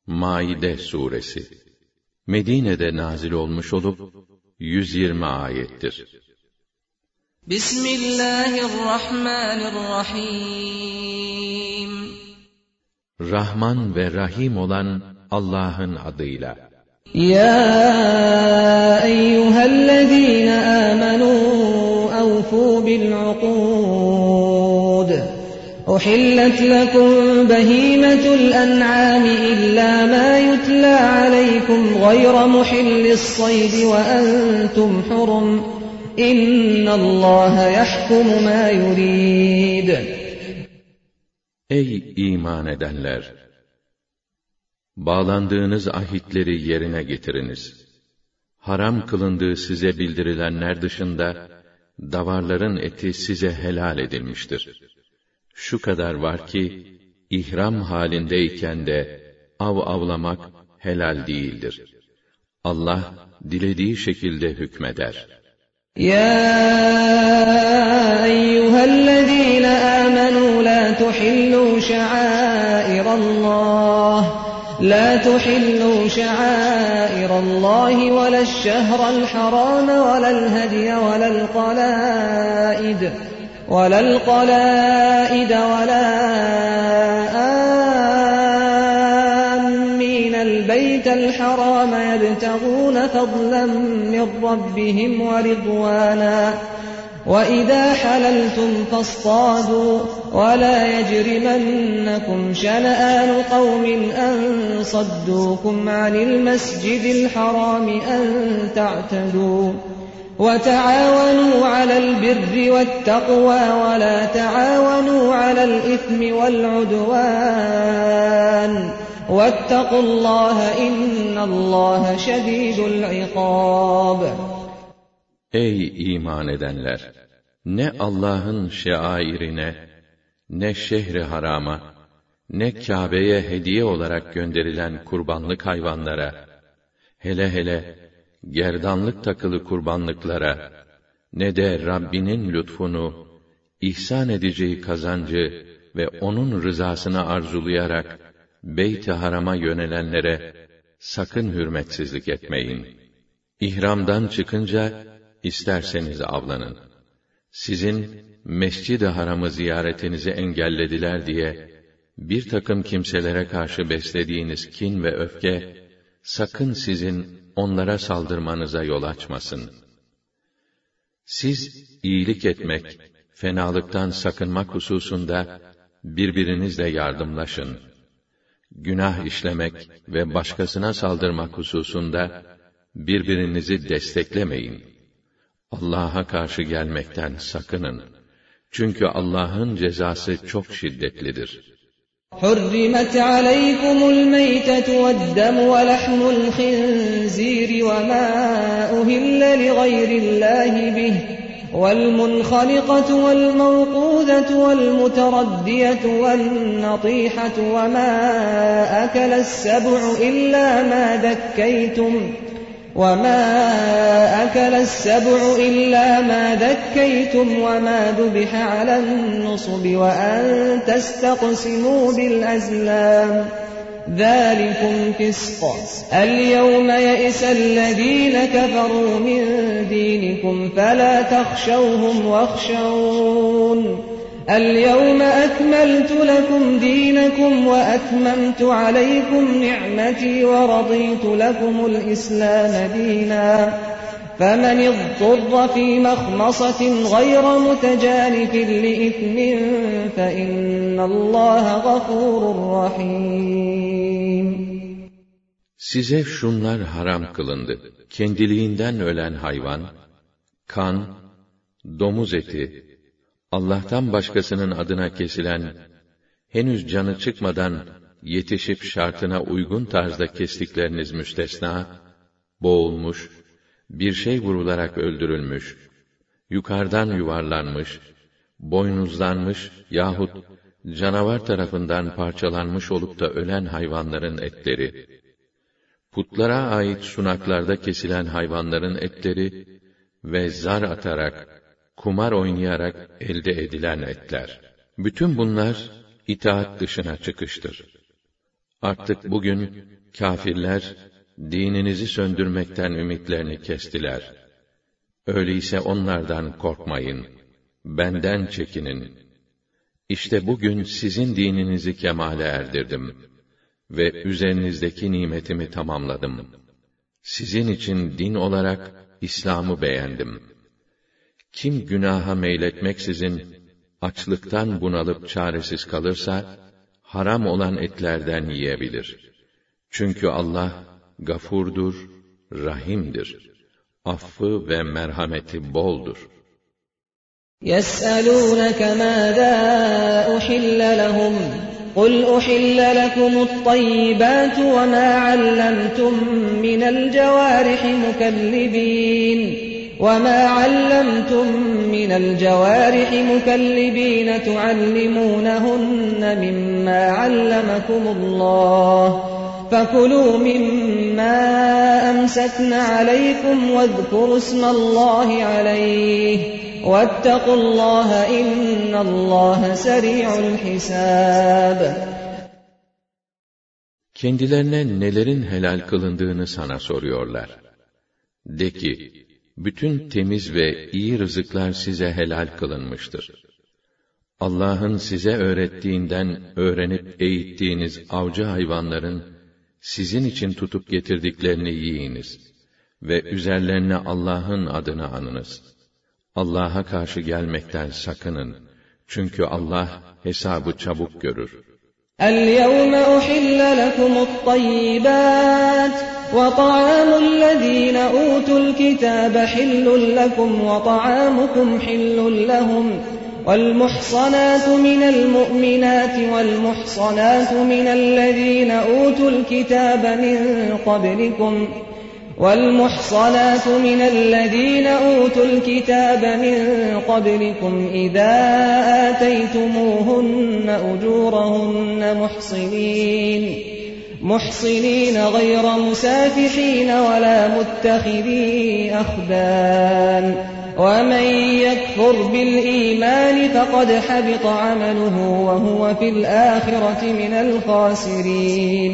Maide suresi. Medine'de nazil olmuş olup 120 ayettir. Bismillahirrahmanirrahim. Rahman ve Rahim olan Allah'ın adıyla. Ya eyyühellezîne âmenû awfû bil'ukûd. Uhillet lekum behîmetul en'âmi illâ mâ yutlâ aleykum gayre muhillis-sayd ve entum hurum. İnnallâhe yahkumu mâ yurîd. Ey iman edenler! Bağlandığınız ahitleri yerine getiriniz. Haram kılındığı size bildirilenler dışında, davarların eti size helal edilmiştir. Şu kadar var ki, ihram halindeyken de av avlamak helal değildir. Allah, dilediği şekilde hükmeder. Ya eyyühellezîne âmenû lâ tuhillû şa'âirallâh لا تحلوا شعائر الله ولا الشهر الحرام ولا الهدي ولا القلائد ولا آمين البيت الحرام يبتغون فضلا من ربهم ورضوانا وَإِذَا حَلَلْتُمْ فَاصْطَادُوا وَلَا يَجْرِمَنَّكُمْ شَنَآنُ قَوْمٍ أَن صَدُّوكُمْ عَنِ الْمَسْجِدِ الْحَرَامِ أَن تَعْتَدُوا وَتَعَاوَنُوا عَلَى الْبِرِّ وَالتَّقْوَى وَلَا تَعَاوَنُوا عَلَى الْإِثْمِ وَالْعُدْوَانِ وَاتَّقُوا اللَّهَ إِنَّ اللَّهَ شَدِيدُ الْعِقَابِ. Ey iman edenler! Ne Allah'ın şeairine, ne şehri harama, ne Kâbe'ye hediye olarak gönderilen kurbanlık hayvanlara, hele hele gerdanlık takılı kurbanlıklara, ne de Rabbinin lütfunu, ihsan edeceği kazancı ve onun rızasını arzulayarak Beyt-i Haram'a yönelenlere sakın hürmetsizlik etmeyin. İhramdan çıkınca İsterseniz avlanın. Sizin Mescid-i Haram'ı ziyaretinizi engellediler diye bir takım kimselere karşı beslediğiniz kin ve öfke sakın sizin onlara saldırmanıza yol açmasın. Siz iyilik etmek, fenalıktan sakınmak hususunda birbirinizle yardımlaşın. Günah işlemek ve başkasına saldırmak hususunda birbirinizi desteklemeyin. Allah'a karşı gelmekten sakının. Çünkü Allah'ın cezası çok şiddetlidir. حُرِّمَتْ عَلَيْكُمُ الْمَيْتَةُ وَالدَّمُ وَلَحْمُ الْخِنْزِيرِ وَمَا أُهِلَّ لِغَيْرِ اللَّهِ بِهِ وَالْمُنْخَنِقَةُ وَالْمَوْقُوذَةُ وَالْمُتَرَدِّيَةُ وَالنَّطِيحَةُ وَمَا أَكَلَ السَّبُعُ إِلَّا مَا ذَكَّيْتُمْ وَمَا ذُبِحَ عَلَى النُّصُبِ وَأَن تَسْتَقْسِمُوا بِالْأَزْلَامِ ذَلِكُمْ فِسْقٌ الْيَوْمَ يَئِسَ الَّذِينَ كَفَرُوا مِن دِينِكُمْ فَلَا تَخْشَوْهُمْ وَاخْشَوْنِ الْيَوْمَ أَكْمَلْتُ لَكُمْ دِينَكُمْ وَأَتْمَمْتُ عَلَيْكُمْ نِعْمَتِي وَرَضِيتُ لَكُمُ الْإِسْلَامَ دِينًا فَمَنِ اضْطُرَّ فِي مَخْمَصَةٍ غَيْرَ مُتَجَانِفٍ لِإِثْمٍ فَإِنَّ اللَّهَ غَفُورٌ رَحِيمٌ. Size şunlar haram kılındı. Kendiliğinden ölen hayvan, kan, domuz eti, Allah'tan başkasının adına kesilen, henüz canı çıkmadan yetişip şartına uygun tarzda kestikleriniz müstesna, boğulmuş, bir şey vurularak öldürülmüş, yukarıdan yuvarlanmış, boynuzlanmış yahut canavar tarafından parçalanmış olup da ölen hayvanların etleri, putlara ait sunaklarda kesilen hayvanların etleri ve zar atarak, kumar oynayarak elde edilen etler. Bütün bunlar itaat dışına çıkıştır. Artık bugün kâfirler dininizi söndürmekten ümitlerini kestiler. Öyleyse onlardan korkmayın. Benden çekinin. İşte bugün sizin dininizi kemale erdirdim ve üzerinizdeki nimetimi tamamladım. Sizin için din olarak İslam'ı beğendim. Kim günaha meyletmeksizin açlıktan bunalıp çaresiz kalırsa, haram olan etlerden yiyebilir. Çünkü Allah gafurdur, rahimdir. Affı ve merhameti boldur. يَسْأَلُونَكَ مَاذَا أُحِلَّ لَهُمْ قُلْ أُحِلَّ لَكُمُ الطَّيِّبَاتُ وَمَا عَلَّمْتُم مِّنَ الْجَوَارِحِ مُكَلِّبِينَ تُعَلِّمُونَهُنَّ مِمَّا عَلَّمَكُمُ اللَّهُ فَكُلُوا مِمَّا أَمْسَكْنَ عَلَيْكُمْ وَاذْكُرُوا اسْمَ اللَّهِ عَلَيْهِ وَاتَّقُوا اللَّهَ إِنَّ اللَّهَ سَرِيعُ الْحِسَابِ. Kendilerine nelerin helal kılındığını sana soruyorlar. De ki, bütün temiz ve iyi rızıklar size helal kılınmıştır. Allah'ın size öğrettiğinden öğrenip eğittiğiniz avcı hayvanların sizin için tutup getirdiklerini yiyiniz ve üzerlerine Allah'ın adını anınız. Allah'a karşı gelmekten sakının. Çünkü Allah hesabı çabuk görür. الْيَوْمَ أُحِلَّ لَكُمُ الطَّيِّبَاتُ وَطَعَامُ الَّذِينَ أُوتُوا الْكِتَابَ حِلٌّ لَكُمْ وَطَعَامُكُمْ حِلٌّ لَهُمْ وَالْمُحْصَنَاتُ مِنَ الْمُؤْمِنَاتِ وَالْمُحْصَنَاتُ مِنَ الَّذِينَ أُوتُوا الْكِتَابَ مِنْ قَبْلِكُمْ إِذَا آتَيْتُمُوهُنَّ أُجُورَهُنَّ مُحْصِنِينَ غَيْرَ مُسَافِحِينَ وَلَا مُتَّخِذِي أَخْدَانٍ وَمَنْ يَكْفُرْ بِالْإِيمَانِ فَقَدْ حَبِطَ عَمَلُهُ وَهُوَ فِي الْآخِرَةِ مِنَ الْخَاسِرِينَ.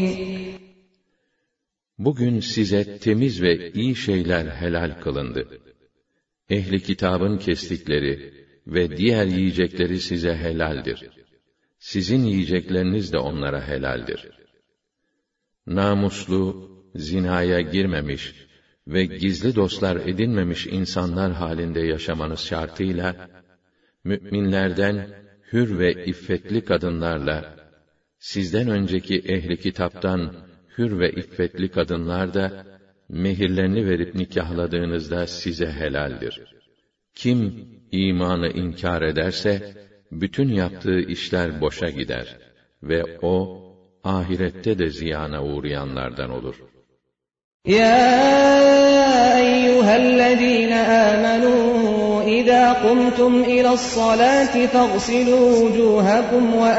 Bugün size temiz ve iyi şeyler helal kılındı. Ehli kitabın kestikleri ve diğer yiyecekleri size helaldir. Sizin yiyecekleriniz de onlara helaldir. Namuslu, zinaya girmemiş ve gizli dostlar edinmemiş insanlar halinde yaşamanız şartıyla, mü'minlerden hür ve iffetli kadınlarla, sizden önceki ehli kitaptan hür ve iffetli kadınlar da, mehirlerini verip nikahladığınızda size helaldir. Kim imanı inkar ederse, bütün yaptığı işler boşa gider ve o, ahirette de ziyana uğrayanlardan olur. يَا أَيُّهَا الَّذِينَ آمَنُوا إِذَا قُمْتُمْ إِلَى الصَّلَاةِ فَاغْسِلُوا وُجُوهَكُمْ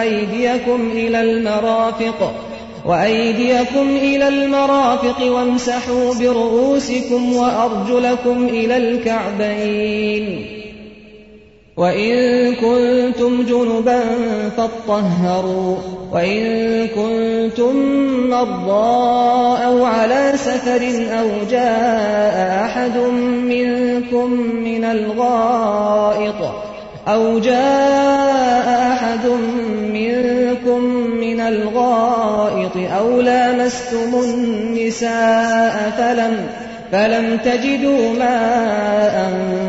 وَأَيْدِيَكُمْ إِلَى الْمَرَافِقِ وَامْسَحُوا بِرُءُوسِكُمْ وَأَرْجُلَكُمْ إِلَى الْكَعْبَيْنِ وَإِن كُنتُمْ جُنُبًا فَاطَّهَّرُوا وَإِن كُنتُم مَّرْضَىٰ أَوْ عَلَىٰ سَفَرٍ أَوْ جَاءَ أَحَدٌ مِّنكُم مِّنَ الْغَائِطِ أَوْ لَامَسْتُمُ النِّسَاءَ فَلَمْ تَجِدُوا مَاءً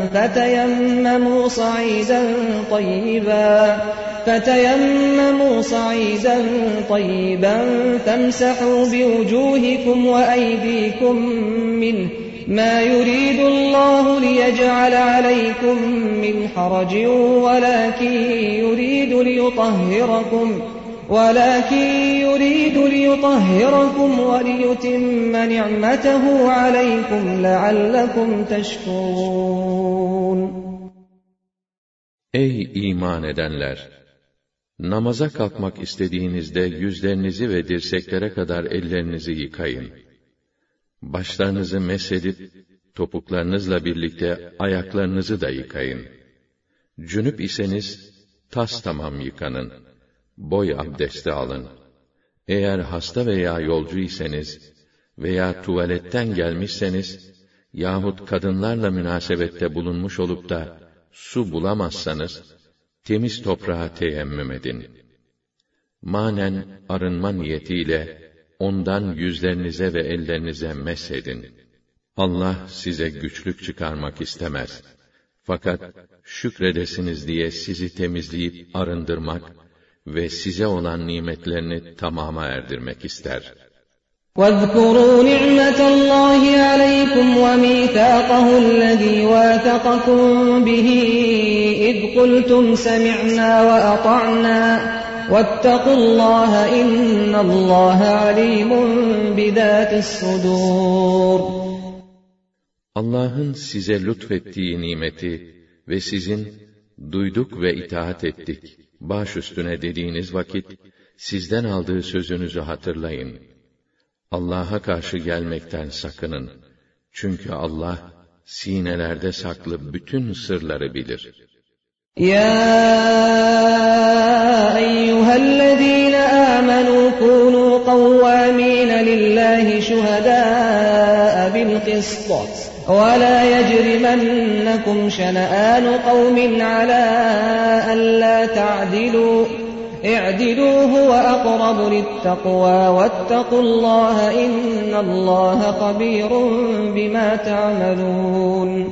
فَتَيَمَّمُوا صَعِيدًا طَيِّبًا فَامْسَحُوا بِوُجُوهِكُمْ وَأَيْدِيكُمْ مِنْهُ مَا يُرِيدُ اللَّهُ لِيَجْعَلَ عَلَيْكُمْ مِنْ حَرَجٍ وَلَكِنْ يُرِيدُ لِيُطَهِّرَكُمْ وَلِيُتِمَّ نِعْمَتَهُ عَلَيْكُمْ لَعَلَّكُمْ تَشْكُرُونَ. Ey iman edenler! Namaza kalkmak istediğinizde yüzlerinizi ve dirseklere kadar ellerinizi yıkayın. Başlarınızı mesedip, topuklarınızla birlikte ayaklarınızı da yıkayın. Cünüp iseniz, tastamam yıkanın. Boy abdesti alın. Eğer hasta veya yolcu iseniz veya tuvaletten gelmişseniz yahut kadınlarla münasebette bulunmuş olup da su bulamazsanız, temiz toprağa teyemmüm edin. Manen arınma niyetiyle ondan yüzlerinize ve ellerinize mesedin. Allah size güçlük çıkarmak istemez. Fakat şükredesiniz diye sizi temizleyip arındırmak ve size olan nimetlerini tamama erdirmek ister. وَاذْكُرُوا نِعْمَةَ اللّٰهِ عَلَيْكُمْ وَمِيثَاقَهُ الَّذ۪ي وَاثَقَكُمْ بِهِ اِذْ قُلْتُمْ سَمِعْنَا وَأَطَعْنَا وَاتَّقُوا اللّٰهَ اِنَّ اللّٰهَ عَلِيمٌ بِذَاتِ الصُّدُورِ. Allah'ın size lütfettiği nimeti ve sizin duyduk ve itaat ettik, baş üstüne dediğiniz vakit, sizden aldığı sözünüzü hatırlayın. Allah'a karşı gelmekten sakının. Çünkü Allah, sinelerde saklı bütün sırları bilir. يَا أَيُّهَا الَّذ۪ينَ آمَنُوا كُونُوا قَوَّامِينَ لِلّٰهِ شُهَدَاءَ بِالْقِسْطِ وَلَا يَجْرِمَنَّكُمْ شَنَآنُ قَوْمٍ عَلَىٰ أَلَّا تَعْدِلُوا اعْدِلُوا هُوَ أَقْرَبُ لِلتَّقْوَىٰ وَاتَّقُوا اللّٰهَ إِنَّ اللّٰهَ خَبِيرٌ بِمَا تَعْمَلُونَ.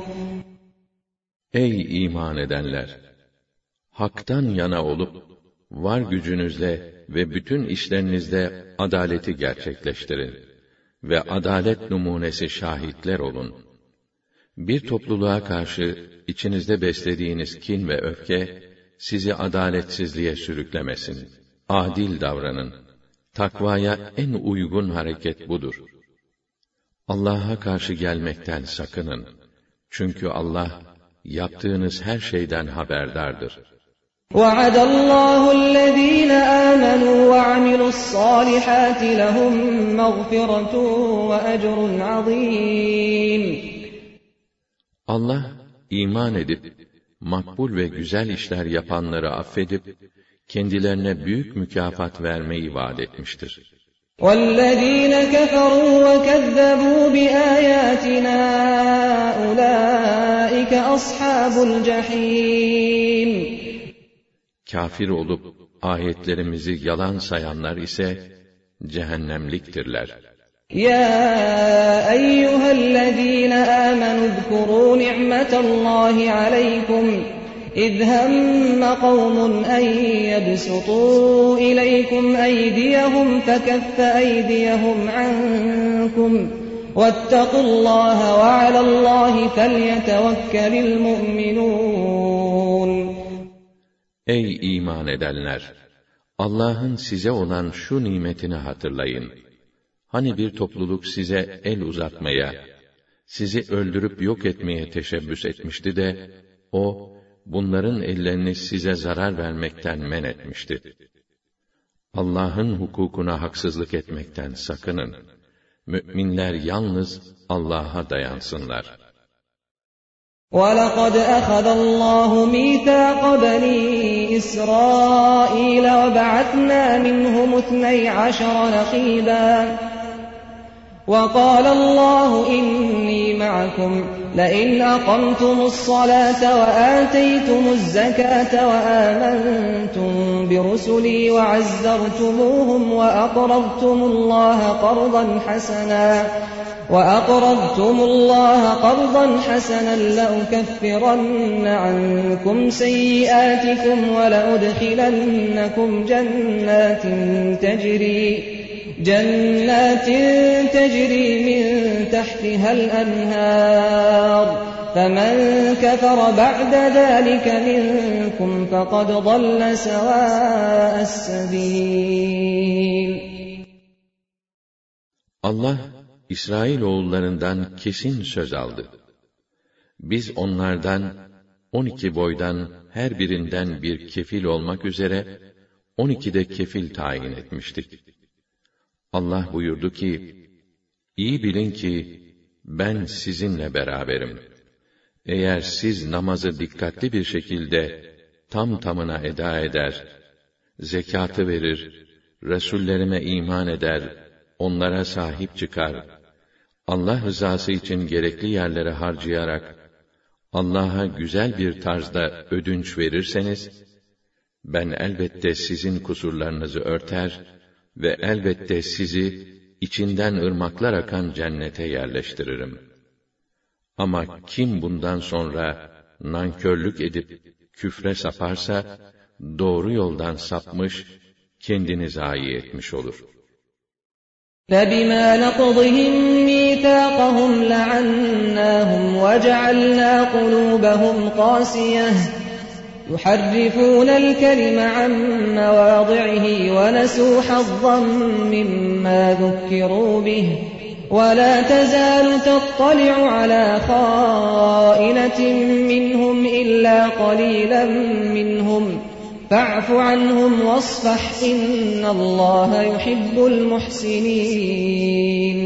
Ey iman edenler! Hak'tan yana olup, var gücünüzle ve bütün işlerinizde adaleti gerçekleştirin ve adalet numunesi şahitler olun. Bir topluluğa karşı içinizde beslediğiniz kin ve öfke, sizi adaletsizliğe sürüklemesin. Adil davranın. Takvaya en uygun hareket budur. Allah'a karşı gelmekten sakının. Çünkü Allah, yaptığınız her şeyden haberdardır. وَعَدَ اللّٰهُ الَّذ۪ينَ آمَنُوا وَعَمِلُوا الصَّالِحَاتِ لَهُمْ مَغْفِرَةٌ وَأَجْرٌ عَظ۪يمٌ. Allah, iman edip, makbul ve güzel işler yapanları affedip, kendilerine büyük mükafat vermeyi vaat etmiştir. وَالَّذ۪ينَ كَفَرُوا وَكَذَّبُوا بِآيَاتِنَا أُولَٰئِكَ أَصْحَابُ الْجَح۪يمِ. Kafir olup, ayetlerimizi yalan sayanlar ise, cehennemliktirler. يَا أَيُّهَا الَّذ۪ينَ آمَنُوا اذْكُرُوا نِعْمَةَ اللّٰهِ عَلَيْكُمْ إِذْ هَمَّ قَوْمٌ أَنْ يَبْسُطُوا إِلَيْكُمْ أَيْدِيَهُمْ فَكَفَّ أَيْدِيَهُمْ عَنْكُمْ وَاتَّقُوا اللّٰهَ وَعَلَى اللّٰهِ فَلْيَتَوَكَّلِ الْمُؤْمِنُونَ. Ey iman edenler! Allah'ın size olan şu nimetini hatırlayın. Hani bir topluluk size el uzatmaya, sizi öldürüp yok etmeye teşebbüs etmişti de, o, bunların ellerini size zarar vermekten men etmişti. Allah'ın hukukuna haksızlık etmekten sakının. Mü'minler yalnız Allah'a dayansınlar. وَلَقَدْ أَخَذَ اللّٰهُ مِيثَاقَ بَنِي إِسْرَائِيلَ وَبَعَثْنَا مِنْهُمُ 12 نَقِيبًا وَقَالَ اللّٰهُ إِنِّي مَعَكُمْ لَئِنْ أَقَمْتُمُ الصَّلَاةَ وَآتَيْتُمُ الزَّكَاةَ وَآمَنْتُمْ بِرُسُلِي وَعَزَّرْتُمُوهُمْ وَأَقْرَضْتُمُ اللّٰهَ قَرْضًا حَسَنًا لَأُكَفِّرَنَّ عَنْكُمْ سَيِّئَاتِكُمْ وَلَأُدْخِلَنَّكُمْ جَنَّاتٍ تَجْرِي مِنْ تَحْتِهَا الْأَنْهَارُ فَمَنْ كَفَرَ بَعْدَ ذَٰلِكَ مِنْكُمْ فَقَدْ ضَلَّ سَوَاءَ السَّبِيلِ. Allah, İsrailoğullarından kesin söz aldı. Biz onlardan 12 boydan her birinden bir kefil olmak üzere 12 de kefil tayin etmiştik. Allah buyurdu ki, İyi bilin ki ben sizinle beraberim. Eğer siz namazı dikkatli bir şekilde tam tamına eda eder, zekatı verir Resullerime iman eder, onlara sahip çıkar, Allah rızası için gerekli yerlere harcayarak, Allah'a güzel bir tarzda ödünç verirseniz, ben elbette sizin kusurlarınızı örter ve elbette sizi içinden ırmaklar akan cennete yerleştiririm. Ama kim bundan sonra nankörlük edip küfre saparsa, doğru yoldan sapmış, kendini zayi etmiş olur. فَبِمَا نَقْضِهِم مِّيثَاقَهُمْ لَعَنَّاهُمْ وَجَعَلْنَا قُلُوبَهُمْ قَاسِيَةً يُحَرِّفُونَ الْكَلِمَ عَن مَّوَاضِعِهِ وَنَسُوا حَظًّا مِّمَّا ذُكِّرُوا بِهِ وَلَا تَزَالُ تَطَّلِعُ عَلَىٰ خَائِنَةٍ مِّنْهُمْ إِلَّا قَلِيلًا مِّنْهُمْ فَاعْفُ عَنْهُمْ وَاصْفَحْ إِنَّ اللّٰهَ يُحِبُّ الْمُحْسِنِينَ.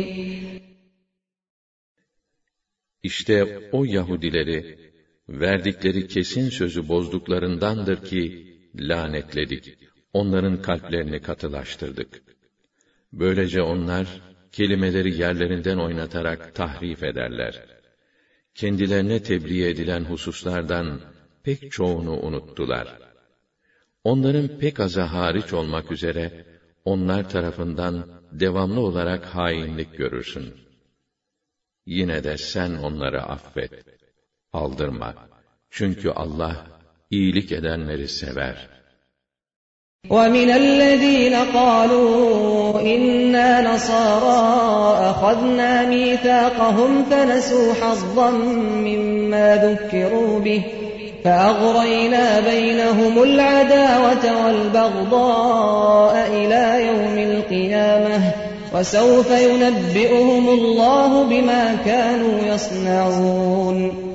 İşte o Yahudileri, verdikleri kesin sözü bozduklarındandır ki, lanetledik. Onların kalplerini katılaştırdık. Böylece onlar, kelimeleri yerlerinden oynatarak tahrif ederler. Kendilerine tebliğ edilen hususlardan pek çoğunu unuttular. Onların pek azı hariç olmak üzere, onlar tarafından devamlı olarak hainlik görürsün. Yine de sen onları affet, aldırma. Çünkü Allah, iyilik edenleri sever. وَمِنَ الَّذ۪ينَ قَالُوا إِنَّا نَصَارَىٰ أَخَذْنَا مِيثَاقَهُمْ فَنَسُوا حَظًّا مِّمَّا ذُكِّرُوا بِهِ فَأَغْرَيْنَا بَيْنَهُمُ الْعَدَاوَةَ وَالْبَغْضَاءَ إِلَى يَوْمِ الْقِيَامَةِ وَسَوْفَ يُنَبِّئُهُمُ اللّٰهُ بِمَا كَانُوا يَصْنَعُونَ.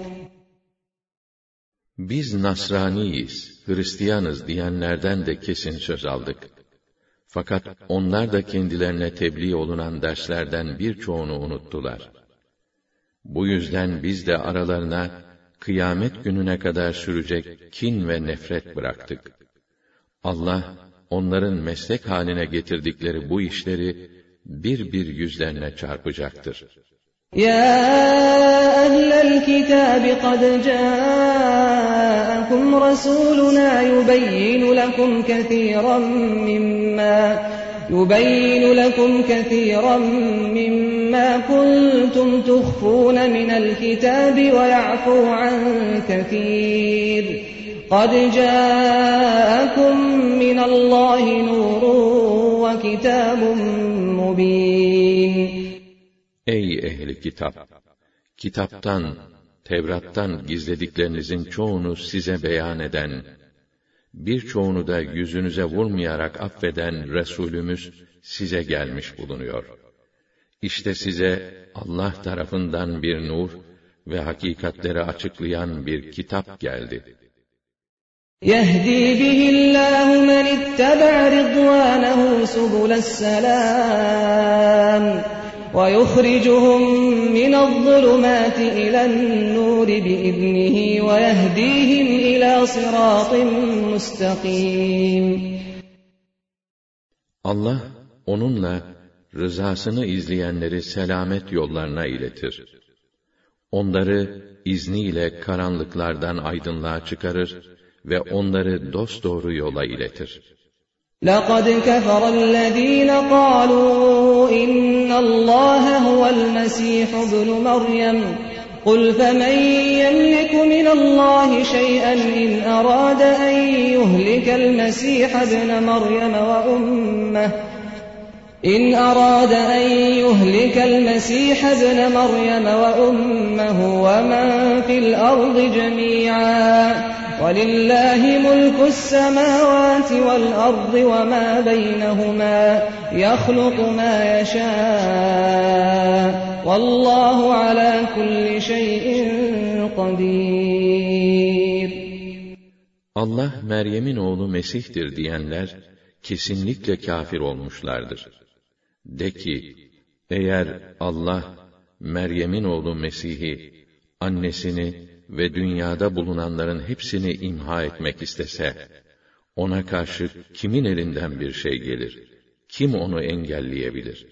Biz Nasraniyiz, Hristiyanız diyenlerden de kesin söz aldık. Fakat onlar da kendilerine tebliğ olunan derslerden birçoğunu unuttular. Bu yüzden biz de aralarına kıyamet gününe kadar sürecek kin ve nefret bıraktık. Allah, onların meslek haline getirdikleri bu işleri bir bir yüzlerine çarpacaktır. يَا أَهْلَ الْكِتَابِ قَدْ جَاءَكُمْ رَسُولُنَا يُبَيِّنُ لَكُمْ كَثِيرًا مِّمَّا كُنتُمْ تُخْفُونَ مِنَ الْكِتَابِ وَيَعْفُو عَن كَثِيرٍ قَدْ جَاءَكُم مِّنَ اللّٰهِ نُورٌ وَكِتَابٌ مُّبِينٌ. Ey ehli kitap! Kitaptan, Tevrat'tan gizlediklerinizin çoğunu size beyan eden, birçoğunu da yüzünüze vurmayarak affeden Resulümüz size gelmiş bulunuyor. İşte size Allah tarafından bir nur ve hakikatleri açıklayan bir kitap geldi. يَهْدِي بِهِ اللّٰهُ مَنِ اتَّبَعَ رِضْوَانَهُ سُبُلَ السَّلَامِ وَيُخْرِجُهُم مِّنَ الظُّلُمَاتِ إِلَى النُّورِ بِإِذْنِهِ وَيَهْدِيهِمْ إِلَى صِرَاطٍ مُّسْتَقِيمٍ. Allah, onunla rızasını izleyenleri selamet yollarına iletir. Onları izniyle karanlıklardan aydınlığa çıkarır ve onları dosdoğru yola iletir. لَقَدْ كَفَرَ الَّذ۪ينَ قَالُوا اِنَّ اللّٰهَ هُوَ الْمَس۪يحُ ابْنُ مَرْيَمَ قُلْ فَمَنْ يَمْلِكُ مِنَ اللّٰهِ شَيْئًا إِنْ أَرَادَ أَنْ يُهْلِكَ الْمَس۪يحَ ابْنَ مَرْيَمَ وَأُمَّهُ وَمَنْ فِي الْأَرْضِ جَمِيعًا وَلِلَّهِ مُلْكُ السَّمَاوَاتِ وَالْأَرْضِ وَمَا بَيْنَهُمَا يَخْلُقُ مَا يَشَاءُ وَاللّٰهُ عَلَى كُلِّ شَيْءٍ قَدِيرٌ. Allah Meryem'in oğlu Mesih'tir diyenler kesinlikle kâfir olmuşlardır. De ki, eğer Allah Meryem'in oğlu Mesih'i, annesini ve dünyada bulunanların hepsini imha etmek istese, ona karşı kimin elinden bir şey gelir? kim onu engelleyebilir?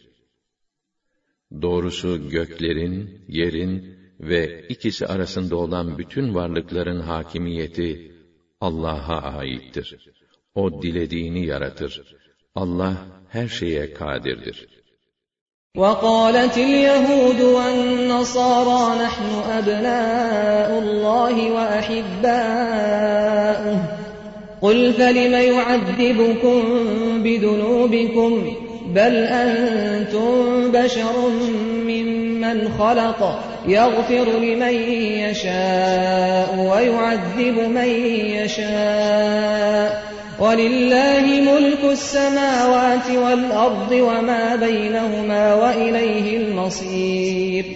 Doğrusu göklerin, yerin ve ikisi arasında olan bütün varlıkların hakimiyeti Allah'a aittir. O dilediğini yaratır. Allah her şeye kadirdir. وَقَالَتِ الْيَهُودُ وَالنَّصَارَى نَحْنُ أَبْنَاءُ اللَّهِ وَأَحِبَّاؤُهُ قُلْ فَلِمَ يُعَذِّبُكُم بِذُنُوبِكُمْ بَلْ أَنتُم بَشَرٌ مِّمَّنْ خَلَقَ يَغْفِرُ لِمَن يَشَاءُ وَيُعَذِّبُ مَن يَشَاءُ وَلِلَّهِ مُلْكُ السَّمَاوَاتِ وَالْأَرْضِ وَمَا بَيْنَهُمَا وَإِلَيْهِ الْمَصِيرُ.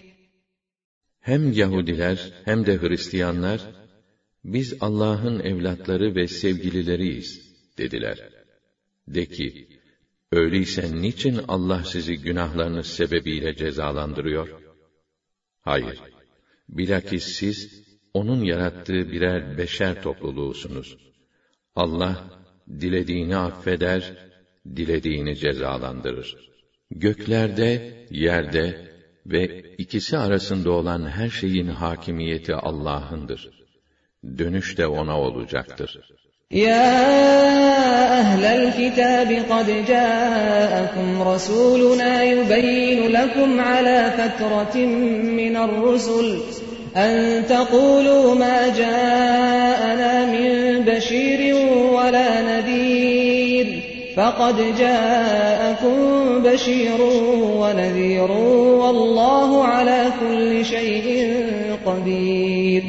Hem Yahudiler hem de Hristiyanlar, biz Allah'ın evlatları ve sevgilileriyiz dediler. De ki, öyleyse niçin Allah sizi günahlarınız sebebiyle cezalandırıyor? Hayır, bilakis siz, onun yarattığı birer beşer topluluğusunuz. Allah, dilediğini affeder, dilediğini cezalandırır. Göklerde, yerde ve ikisi arasında olan her şeyin hakimiyeti Allah'ındır. Dönüş de ona olacaktır. يا أهل الكتاب قد جاءكم رسولنا يبين لكم على فترة من الرسل أن تقولوا ما جاءنا من بشير ولا نذير فقد جاءكم بشير ونذير والله على كل شيء قدير.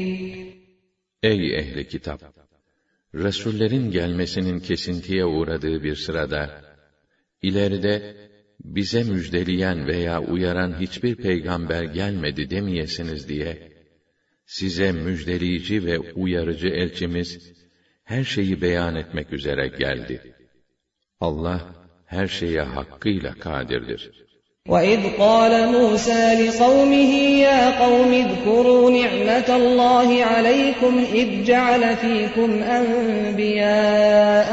Ey ehli kitap! Resullerin gelmesinin kesintiye uğradığı bir sırada, ileride bize müjdeleyen veya uyaran hiçbir peygamber gelmedi demeyesiniz diye, size müjdeleyici ve uyarıcı elçimiz, her şeyi beyan etmek üzere geldi. Allah, her şeye hakkıyla kadirdir. وَإِذْ قَالَ مُوسَى لِقَوْمِهِ يَا قَوْمِ اذْكُرُوا نِعْمَةَ اللَّهِ عَلَيْكُمْ إِذْ جَعَلَ فِيكُمْ أَنْبِيَاءَ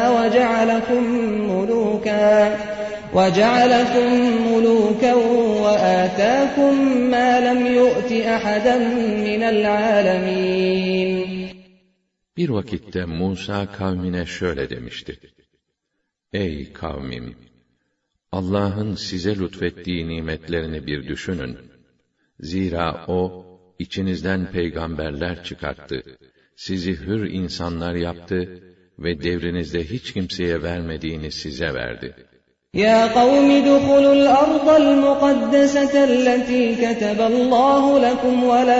وَجَعَلَكُمْ مُلُوكًا وَآتَاكُمْ مَا لَمْ يُؤْتِ أَحَدًا مِنَ الْعَالَمِينَ. Bir vakitte Musa kavmine şöyle demişti: Ey kavmim! Allah'ın size lütfettiği nimetlerini bir düşünün. Zira O, içinizden peygamberler çıkarttı, sizi hür insanlar yaptı ve devrinizde hiç kimseye vermediğini size verdi. يا قوم ادخلوا الأرض المقدسة التي كتب الله لكم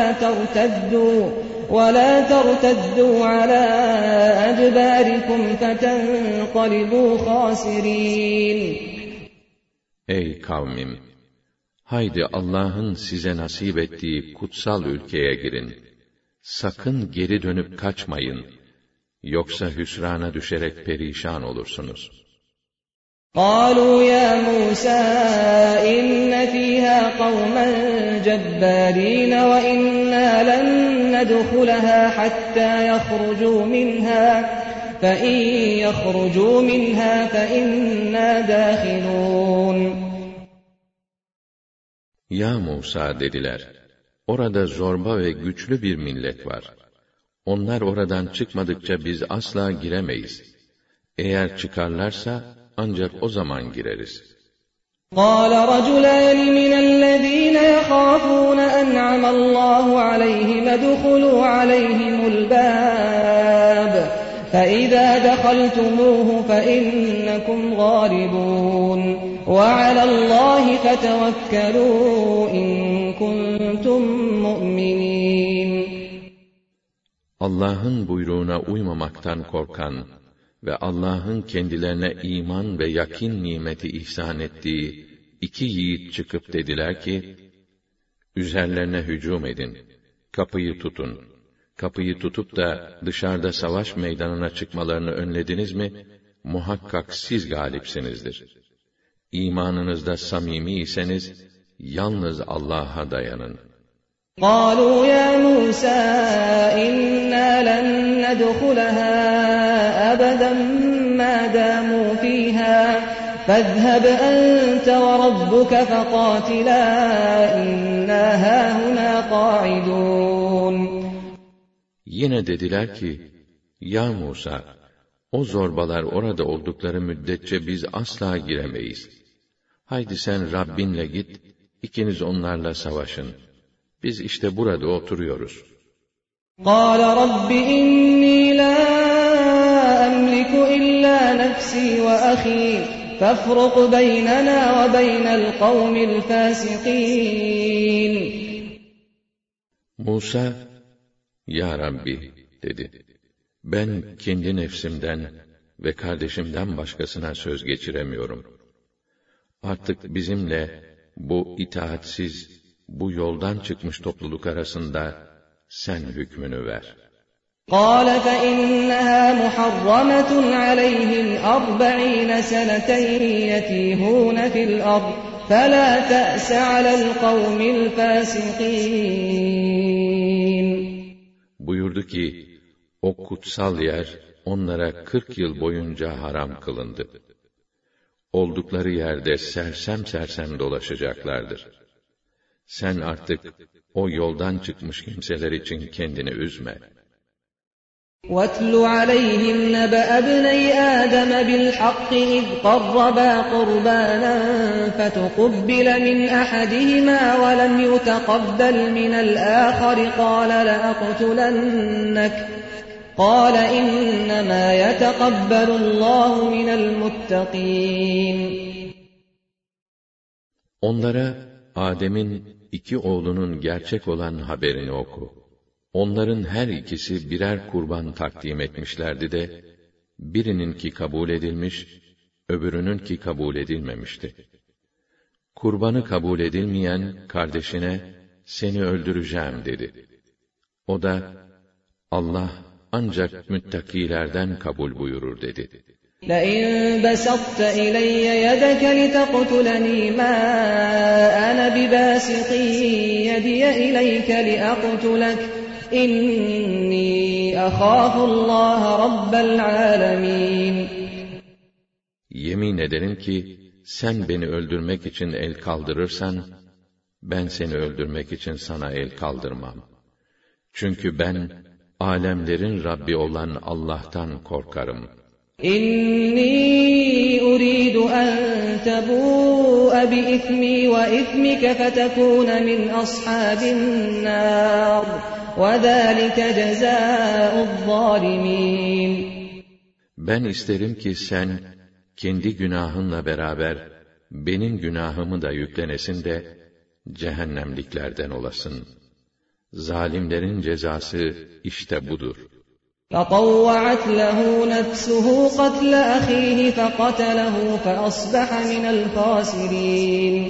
ولا ترتدوا على أدباركم فتنقلبوا خاسرين. Ey kavmim! Haydi Allah'ın size nasip ettiği kutsal ülkeye girin. Sakın geri dönüp kaçmayın. Yoksa hüsrana düşerek perişan olursunuz. قالوا يا موسى إن فيها قوما جبارين وإنا لن ندخلها حتى يخرجوا منها فإن يخرجوا منها فإنا داخلون. Ya Musa dediler, orada zorba ve güçlü bir millet var. Onlar oradan çıkmadıkça biz asla giremeyiz. Eğer çıkarlarsa ancak o zaman gireriz. قال رجلان من الذين يخافون أنعم الله عليهم ادخلوا عليهم الباب فإذا دخلتموه فإنكم غالبون وعلى الله فتوكلوا إن كنتم مؤمنين. Allah'ın buyruğuna uymamaktan korkan ve Allah'ın kendilerine iman ve yakin nimeti ihsan ettiği iki yiğit çıkıp dediler ki, üzerlerine hücum edin, kapıyı tutun. Kapıyı tutup da dışarıda savaş meydanına çıkmalarını önlediniz mi, muhakkak siz galipsinizdir. İmanınızda samimi iseniz, yalnız Allah'a dayanın. قالوا يا موسى إنا لن ندخلها أبدا ما داموا فيها فاذهب أنت وربك فقاتلا إنا هاهنا قاعدون. Yine dediler ki, ya Musa, o zorbalar orada oldukları müddetçe biz asla giremeyiz. Haydi sen Rabbinle git, ikiniz onlarla savaşın. Biz işte burada oturuyoruz. قَالَ رَبِّ إِنِّي لَا أَمْلِكُ إِلَّا نَفْسِي وَأَخِي فَافْرُقْ بَيْنَنَا وَبَيْنَ الْقَوْمِ الْفَاسِقِينَ. Musa, ya Rabbi dedi, ben kendi nefsimden ve kardeşimden başkasına söz geçiremiyorum. Artık bizimle bu itaatsiz, bu yoldan çıkmış topluluk arasında sen hükmünü ver. قَالَ فَإِنَّهَا مُحَرَّمَةٌ عَلَيْهِمْ 40 سَنَةً يَتِيهُونَ فِي الْأَرْضِ فَلَا تَأْسَ عَلَى الْقَوْمِ الْفَاسِقِينَ. Buyurdu ki, o kutsal yer onlara 40 yıl boyunca haram kılındı. Oldukları yerde sersem sersem dolaşacaklardır. Sen artık o yoldan çıkmış kimseler için kendini üzme. وَاتْلُ عَلَيْهِمْ نَبَأَ ابْنَيْ آدَمَ بِالْحَقِّ إِذْ قَرَّبَا قُرْبَانًا فَتُقُبِّلَ مِنْ أَحَدِهِمَا وَلَمْ يُتَقَبَّلْ مِنَ الْآخَرِ قَالَ لَأَقْتُلَنَّكَ قَالَ إِنَّمَا يَتَقَبَّلُ اللّٰهُ مِنَ الْمُتَّقِينَ. Onlara Adem'in 2 oğlunun gerçek olan haberini oku. Onların her ikisi birer kurban takdim etmişlerdi de, birininki kabul edilmiş, öbürününki kabul edilmemişti. Kurbanı kabul edilmeyen kardeşine, seni öldüreceğim dedi. O da, Allah ancak müttakilerden kabul buyurur dedi. لَئِن بَسَطْتَ إِلَيَّ يَدَكَ لِتَقْتُلَنِي مَا أَنَا بِبَاسِطٍ يَدِيَ إِلَيْكَ لِأَقْتُلَكَ إِنِّي أَخَافُ اللّٰهَ رَبَّ الْعَالَمِينَ. Yemin ederim ki, sen beni öldürmek için el kaldırırsan, ben seni öldürmek için sana el kaldırmam. Çünkü ben, alemlerin Rabbi olan Allah'tan korkarım. إِنِّي أُرِيدُ أَن تَبُوءَ بِإِثْمِي وَإِثْمِكَ فَتَكُونَ مِنْ أَصْحَابِ النَّارِ وَذَٰلِكَ جَزَاءُ الظَّالِمِينَ. Ben isterim ki sen, kendi günahınla beraber, benim günahımı da yüklenesin de, cehennemliklerden olasın. Zalimlerin cezası işte budur. فَطَوَّعَتْ لَهُ نَفْسُهُ قَتْلَ أَخِيهِ فَقَتَلَهُ فَأَصْبَحَ مِنَ الْخَاسِرِينَ.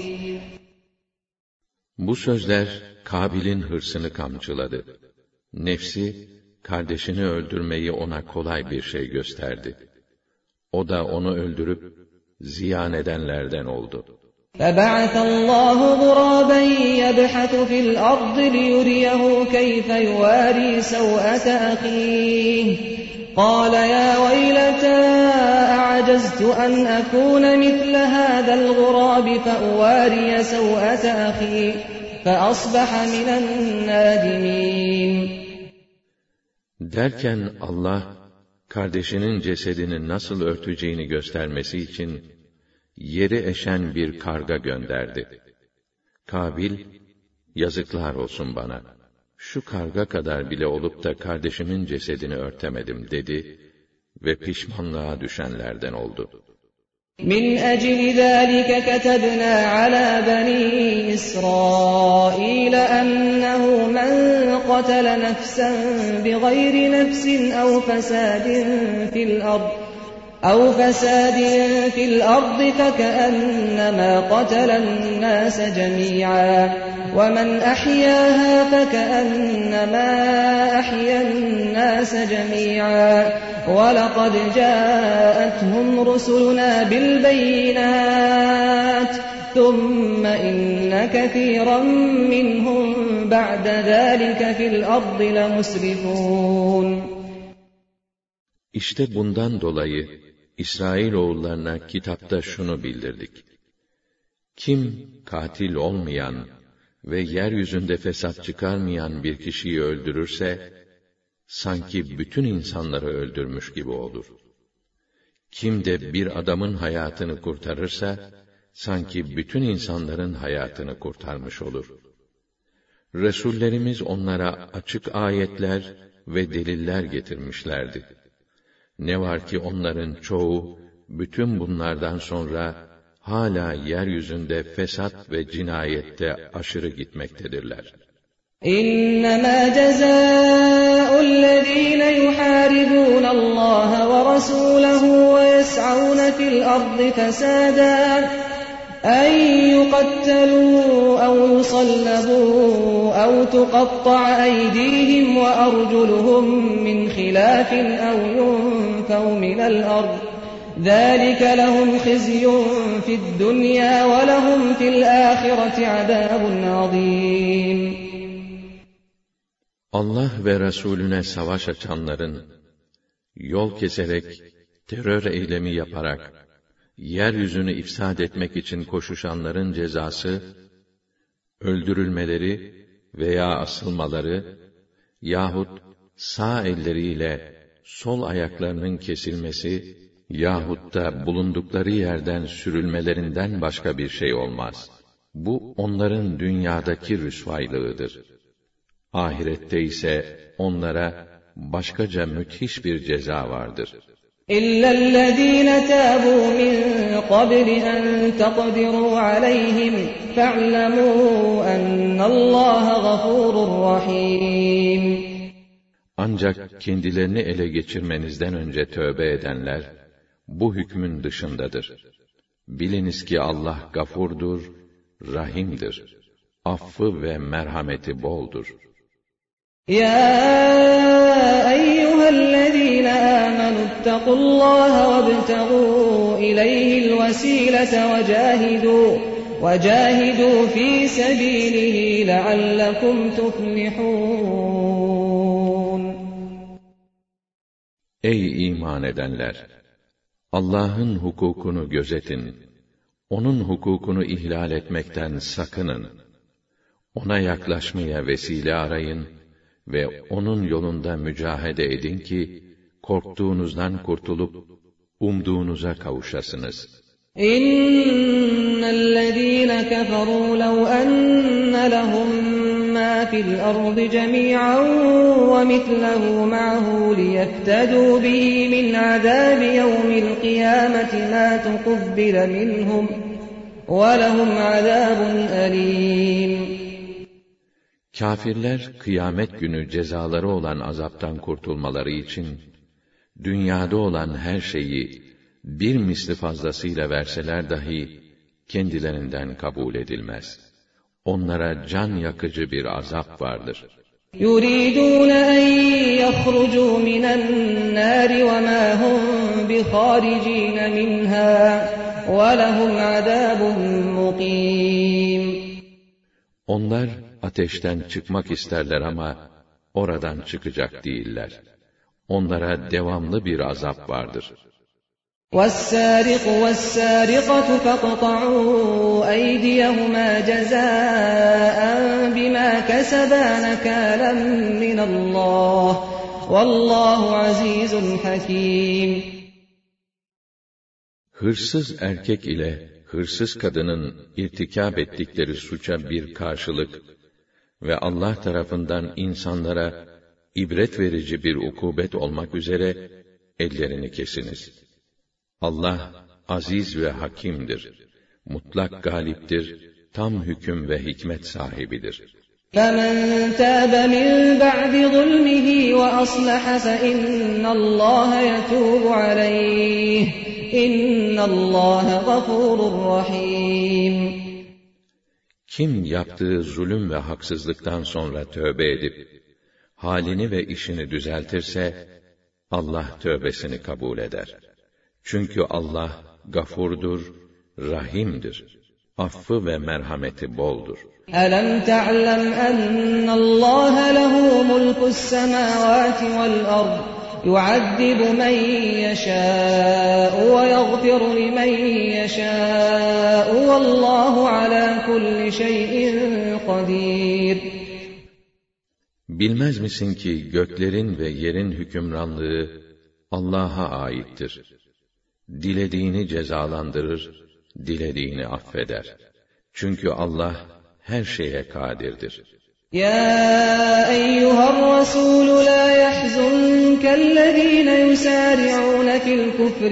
Bu sözler, Kabil'in hırsını kamçıladı. Nefsi, kardeşini öldürmeyi ona kolay bir şey gösterdi. O da onu öldürüp, ziyan edenlerden oldu. فَبَعَثَ اللّٰهُ غُرَابًا يَبْحَثُ فِي الْأَرْضِ لِيُرِيَهُ كَيْفَ يُوَارِي سَوْءَةَ أَخِيهِ قَالَ يَا وَيْلَتَا أَعَجَزْتُ أَنْ أَكُونَ مِثْلَ هَذَا الْغُرَابِ فَأُوَارِيَ سَوْءَةَ أَخِي فَأَصْبَحَ مِنَ النَّادِمِينَ. Derken Allah, kardeşinin cesedini nasıl örteceğini göstermesi için, yeri eşen bir karga gönderdi. Kabil, yazıklar olsun bana, şu karga kadar bile olup da kardeşimin cesedini örtemedim dedi ve pişmanlığa düşenlerden oldu. مِنْ أَجْلِ ذَٰلِكَ كَتَبْنَا عَلَى بَنِي إِسْرَائِيلَ أَنَّهُ مَنْ قَتَلَ نَفْسًا بِغَيْرِ نَفْسٍ أَوْ فَسَادٍ فِي الْأَرْضِ فَكَأَنَّمَا قَتَلَ النَّاسَ جَمِيعًا وَمَنْ أَحْيَاهَا فَكَأَنَّمَا أَحْيَا النَّاسَ جَمِيعًا وَلَقَدْ جَاءَتْهُمْ رُسُلُنَا بِالْبَيِّنَاتِ ثُمَّ إِنَّ كَثِيرًا مِّنْهُمْ بَعْدَ ذَٰلِكَ فِي الْأَرْضِ لَمُسْرِفُونَ. İşte bundan dolayı İsrailoğullarına kitapta şunu bildirdik. Kim katil olmayan ve yeryüzünde fesat çıkarmayan bir kişiyi öldürürse, sanki bütün insanları öldürmüş gibi olur. Kim de bir adamın hayatını kurtarırsa, sanki bütün insanların hayatını kurtarmış olur. Resullerimiz onlara açık ayetler ve deliller getirmişlerdi. Ne var ki onların çoğu, bütün bunlardan sonra, hala yeryüzünde fesat ve cinayette aşırı gitmektedirler. İnnemâ cezâ'ullezîne yuhâribûnallâhe ve rasûlehu ve yes'avne fil ardı fesâdâ en yuqattalû ev yusallabû ev tuqatta'a eydîhim ve arjuluhum min khilâfin ev yunfev minel ard. ذَٰلِكَ لَهُمْ خِزْيٌ فِي الدُّنْيَا وَلَهُمْ فِي الْآخِرَةِ عَذَابٌ عَظِيمٌ. Allah ve Resulüne savaş açanların, yol keserek, terör eylemi yaparak, yeryüzünü ifsad etmek için koşuşanların cezası, öldürülmeleri veya asılmaları yahut sağ elleriyle sol ayaklarının kesilmesi yahut da bulundukları yerden sürülmelerinden başka bir şey olmaz. Bu onların dünyadaki rüsvaylığıdır. Ahirette ise onlara başkaca müthiş bir ceza vardır. İllellezîne tâbû min qabli en taqdirû aleyhim fe'lemû ennallâhe gafûrur rahîm. Ancak kendilerini ele geçirmenizden önce tövbe edenler, bu hükmün dışındadır. Biliniz ki Allah gafurdur, rahimdir. Affı ve merhameti boldur. Ya eyyühellezîne âmenüttequllâhe vebtegû ileyhil vesîlete vecâhidû fî sebîlihi leallekum tuflihûn. Ey iman edenler! Allah'ın hukukunu gözetin, onun hukukunu ihlal etmekten sakının. Ona yaklaşmaya vesile arayın ve onun yolunda mücahede edin ki, korktuğunuzdan kurtulup, umduğunuza kavuşasınız. İnnellezîne keferû lev enne lehum مَا فِي الْأَرْضِ جَمِيعًا وَمِثْلَهُ مَعَهُ لِيَفْتَدُوا بِهِ مِنْ عَذَابِ يَوْمِ الْقِيَامَةِ مَا تُقُبِّلَ مِنْهُمْ وَلَهُمْ عَذَابٌ أَلِيمٌ. Kâfirler, kıyamet günü cezaları olan azaptan kurtulmaları için, dünyada olan her şeyi bir misli fazlasıyla verseler dahi, kendilerinden kabul edilmez. Onlara can yakıcı bir azap vardır. يُرِيدُونَ أَنْ يَخْرُجُوا مِنَ النَّارِ وَمَا هُمْ بِخَارِجِينَ مِنْهَا وَلَهُمْ عَذَابٌ مُقِيمٌ. Onlar ateşten çıkmak isterler ama oradan çıkacak değiller. Onlara devamlı bir azap vardır. وَالسَّارِقُ وَالسَّارِقَةُ فَاقْطَعُوا أَيْدِيَهُمَا جَزَاءً بِمَا كَسَبَا نَكَالًا مِنَ اللّٰهِ وَاللّٰهُ عَز۪يزٌ حَك۪يمٌ. Hırsız erkek ile hırsız kadının irtikâb ettikleri suça bir karşılık ve Allah tarafından insanlara ibret verici bir ukubet olmak üzere ellerini kesiniz. Allah aziz ve hakimdir. Mutlak galiptir, tam hüküm ve hikmet sahibidir. فَمَنْ تَابَ مِنْ بَعْدِ ظُلْمِهِ وَأَصْلَحَ فَإِنَّ اللّٰهَ يَتُوبُ عَلَيْهِ اِنَّ اللّٰهَ غَفُورٌ رَحِيمٌ. Kim yaptığı zulüm ve haksızlıktan sonra tövbe edip, halini ve işini düzeltirse, Allah tövbesini kabul eder. Çünkü Allah gafurdur, rahimdir. Affı ve merhameti boldur. أَلَمْ تَعْلَمْ أَنَّ اللّٰهَ لَهُ مُلْكُ السَّمَاوَاتِ وَالْأَرْضِ يُعَذِّبُ مَن يَشَاءُ وَيَغْفِرُ لِمَن يَشَاءُ وَاللّٰهُ عَلَى كُلِّ شَيْءٍ قَدِيرٌ. Bilmez misin ki göklerin ve yerin hükümranlığı Allah'a aittir. Dilediğini cezalandırır, dilediğini affeder. Çünkü Allah her şeye kadirdir. يا أيها الرسول لا يحزنك الذين يسارعون في الكفر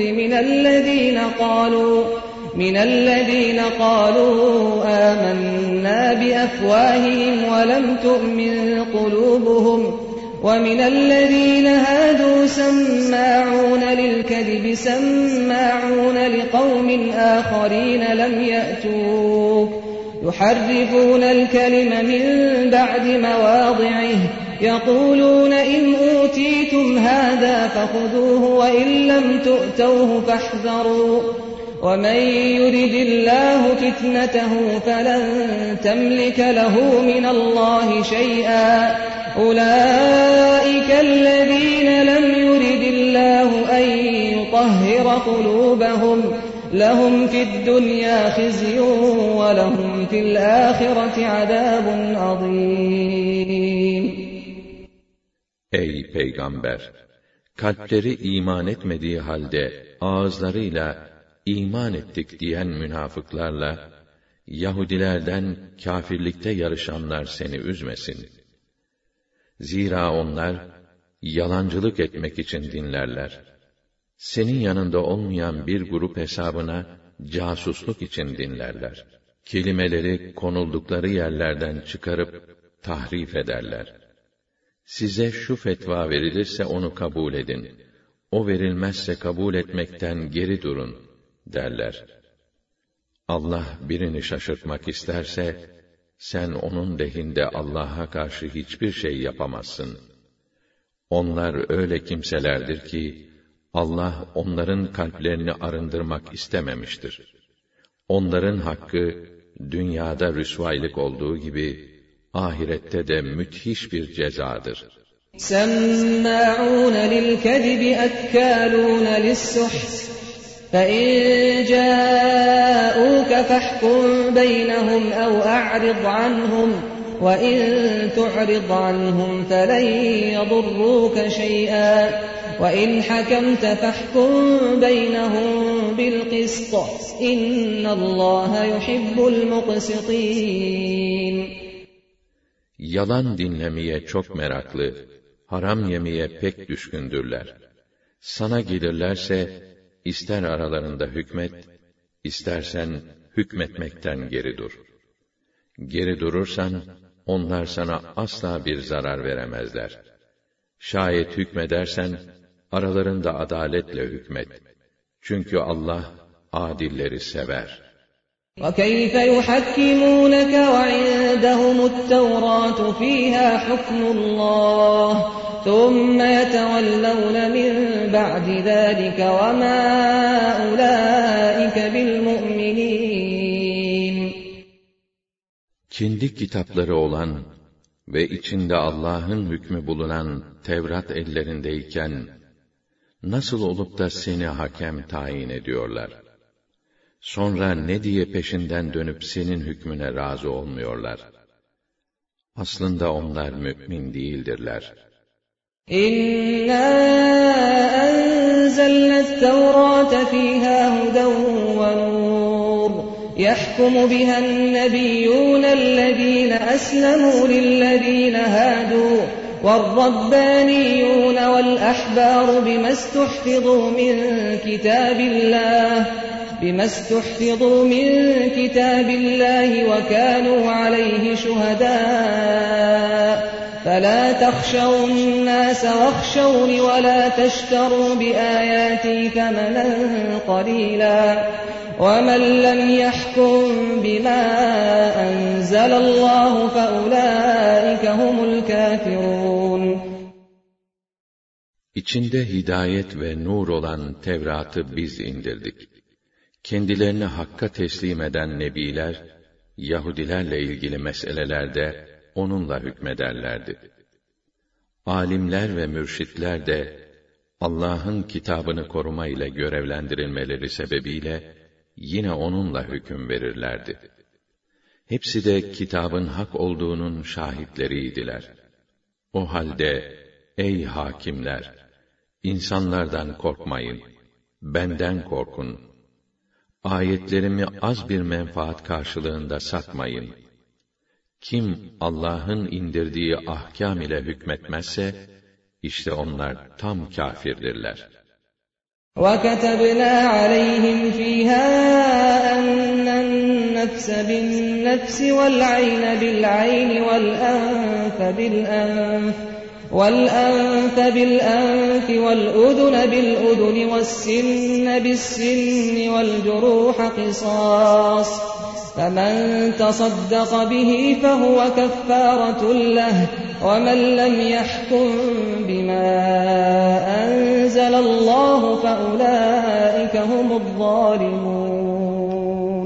من الذين قالوا آمنا بأفواههم ولم تؤمن قلوبهم ومن الذين هادوا سماعون للكذب سماعون لقوم آخرين لم يأتوك يحرفون الكلم من بعد مواضعه يقولون إن أوتيتم هذا فخذوه وإن لم تؤتوه فاحذروا ومن يرد الله فتنته فلن تملك له من الله شيئا أولئك الذين لم يرد الله أن يطهر قلوبهم لهم في الدنيا خزي ولهم في الآخرة عذاب عظيم. Ey Peygamber! Kalpleri iman etmediği halde ağızlarıyla iman ettik diyen münafıklarla Yahudilerden kâfirlikte yarışanlar seni üzmesin. Zira onlar yalancılık etmek için dinlerler. Senin yanında olmayan bir grup hesabına casusluk için dinlerler. Kelimeleri konuldukları yerlerden çıkarıp tahrif ederler. Size şu fetva verilirse onu kabul edin. O verilmezse kabul etmekten geri durun derler. Allah birini şaşırtmak isterse, sen onun lehinde Allah'a karşı hiçbir şey yapamazsın. Onlar öyle kimselerdir ki, Allah onların kalplerini arındırmak istememiştir. Onların hakkı, dünyada rüsvaylık olduğu gibi, ahirette de müthiş bir cezadır. سَمَّاعُونَ لِلْكَذِبِ أَكَّالُونَ لِلسُّحْتِ فَإِنْ جَاءُوكَ فَاحْكُمْ بَيْنَهُمْ أَوْ أَعْرِضْ عَنْهُمْ وَإِنْ تُعْرِضْ عَنْهُمْ فَلَنْ يَضُرُّوكَ شَيْئًا وَإِنْ حَكَمْتَ فَاحْكُمْ بَيْنَهُمْ بِالْقِسْطِ إِنَّ اللّٰهَ يُحِبُّ الْمُقْسِطِينَ. Yalan dinlemeye çok meraklı, haram yemeye pek düşkündürler. Sana gelirlerse, ister aralarında hükmet, istersen hükmetmekten geri dur. Geri durursan, onlar sana asla bir zarar veremezler. Şayet hükmedersen, aralarında adaletle hükmet. Çünkü Allah, adilleri sever. وَكَيْفَ يُحَكِّمُونَكَ وَعِندَهُمُ التَّوْرَاةُ فِيهَا حُكْمُ اللّٰهِ ثُمَّ يَتَوَلَّوْنَ مِنْ بَعْدِ ذَٰلِكَ وَمَا أُولَٰئِكَ بِالْمُؤْمِنِينَ. Kendi kitapları olan ve içinde Allah'ın hükmü bulunan Tevrat ellerindeyken, nasıl olup da seni hakem tayin ediyorlar? Sonra ne diye peşinden dönüp senin hükmüne razı olmuyorlar? Aslında onlar mümin değildirler. İnna enzelne't-Tevrate fîhâ huden ve nur. Yahkumu biha'n-nebiyyûnellezîne eslemû lillezîne hâdû. وَالرَّبَّانِيُّونَ وَالْأَحْبَارُ بِمَا اسْتُحْفِظُوا مِنْ كِتَابِ اللَّهِ وَكَانُوا عَلَيْهِ شُهَدَاءَ فَلَا تَخْشَوُا النَّاسَ وَاخْشَوْنِ وَلَا تَشْتَرُوا بِآيَاتِي ثَمَنًا قَلِيلًا وَمَنْ لَمْ يَحْكُمْ بِمَا أَنْزَلَ اللّٰهُ فَأُولَٰئِكَ هُمُ الْكَافِرُونَ. İçinde hidayet ve nur olan Tevrat'ı biz indirdik. Kendilerini Hakk'a teslim eden nebiler, Yahudilerle ilgili meselelerde onunla hükmederlerdi. Alimler ve mürşitler de Allah'ın kitabını koruma ile görevlendirilmeleri sebebiyle yine onunla hüküm verirlerdi. Hepsi de kitabın hak olduğunun şahitleriydiler. O halde ey hakimler, insanlardan korkmayın, benden korkun. Ayetlerimi az bir menfaat karşılığında satmayın. Kim Allah'ın indirdiği ahkâm ile hükmetmezse, işte onlar tam kâfirdirler. وَكَتَبْنَا عَلَيْهِمْ فِيهَا أَنَّ النَّفْسَ بِالنَّفْسِ وَالْعَيْنَ بِالْعَيْنِ وَالْأَنفَ بِالْأَنفِ وَالْأُذُنَ بِالْأُذُنِ وَالسِّنَّ بِالسِّنِّ وَالْجُرُوحَ قِصَاصٌ فَمَنْ تَصَدَّقَ بِهِ فَهُوَ كَفَّارَةٌ لَهُ وَمَنْ لَمْ يَحْكُمْ بِمَا أَنْزَلَ اللّٰهُ فَأُولَٰئِكَ هُمُ الظَّالِمُونَ.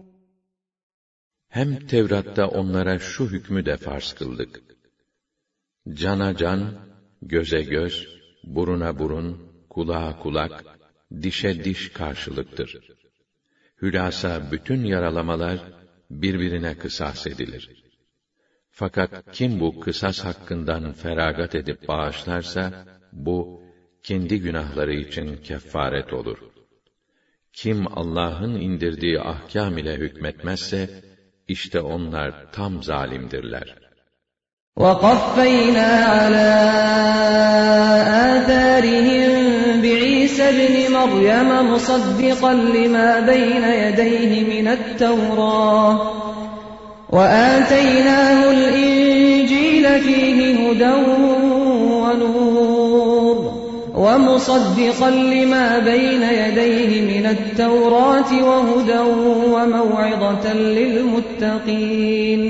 Hem Tevrat'ta onlara şu hükmü de farz kıldık. Cana can, göze göz, buruna burun, kulağa kulak, dişe diş karşılıktır. Hülasa bütün yaralamalar birbirine kısas edilir. Fakat kim bu kısas hakkından feragat edip bağışlarsa, bu kendi günahları için kefaret olur. Kim Allah'ın indirdiği ahkâm ile hükmetmezse, işte onlar tam zalimdirler. وَقَفَّيْنَا عَلَى آثَارِهِمْ بِعِيسَى ابْنِ مَرْيَمَ مُصَدِّقًا لِمَا بَيْنَ يَدَيْهِ مِنَ التَّوْرَاةِ وَآتَيْنَاهُ الْإِنْجِيلَ فِيهِ هُدًى وَنُورٌ وَمُصَدِّقًا لِمَا بَيْنَ يَدَيْهِ مِنَ التَّوْرَاةِ وَهُدًى وَمَوْعِظَةً لِلْمُتَّقِينَ.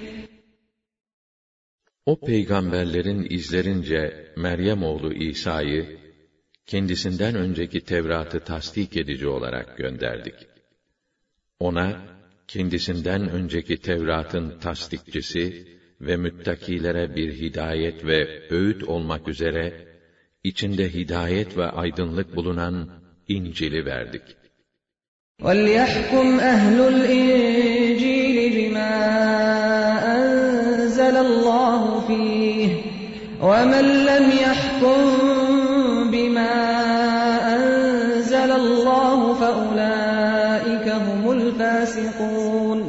O peygamberlerin izlerince Meryem oğlu İsa'yı, kendisinden önceki Tevrat'ı tasdik edici olarak gönderdik. Ona, kendisinden önceki Tevrat'ın tasdikçisi ve müttakilere bir hidayet ve öğüt olmak üzere, içinde hidayet ve aydınlık bulunan İncil'i verdik. وَلْيَحْكُمْ أَهْلُ الْإِنْجِيلِ بِمَا أَنْزَلَ اللّٰهُ فِيهِ وَمَنْ لَمْ يَحْكُمْ بِمَا أَنْزَلَ اللّٰهُ فَأُولَٰئِكَ هُمُ الْفَاسِقُونَ.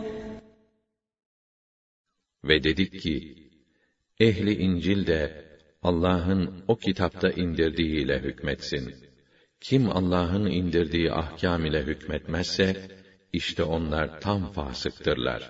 Ve dedik ki, ehli İncil de Allah'ın o kitapta indirdiğiyle hükmetsin. Kim Allah'ın indirdiği ahkâm ile hükmetmezse, işte onlar tam fasıktırlar.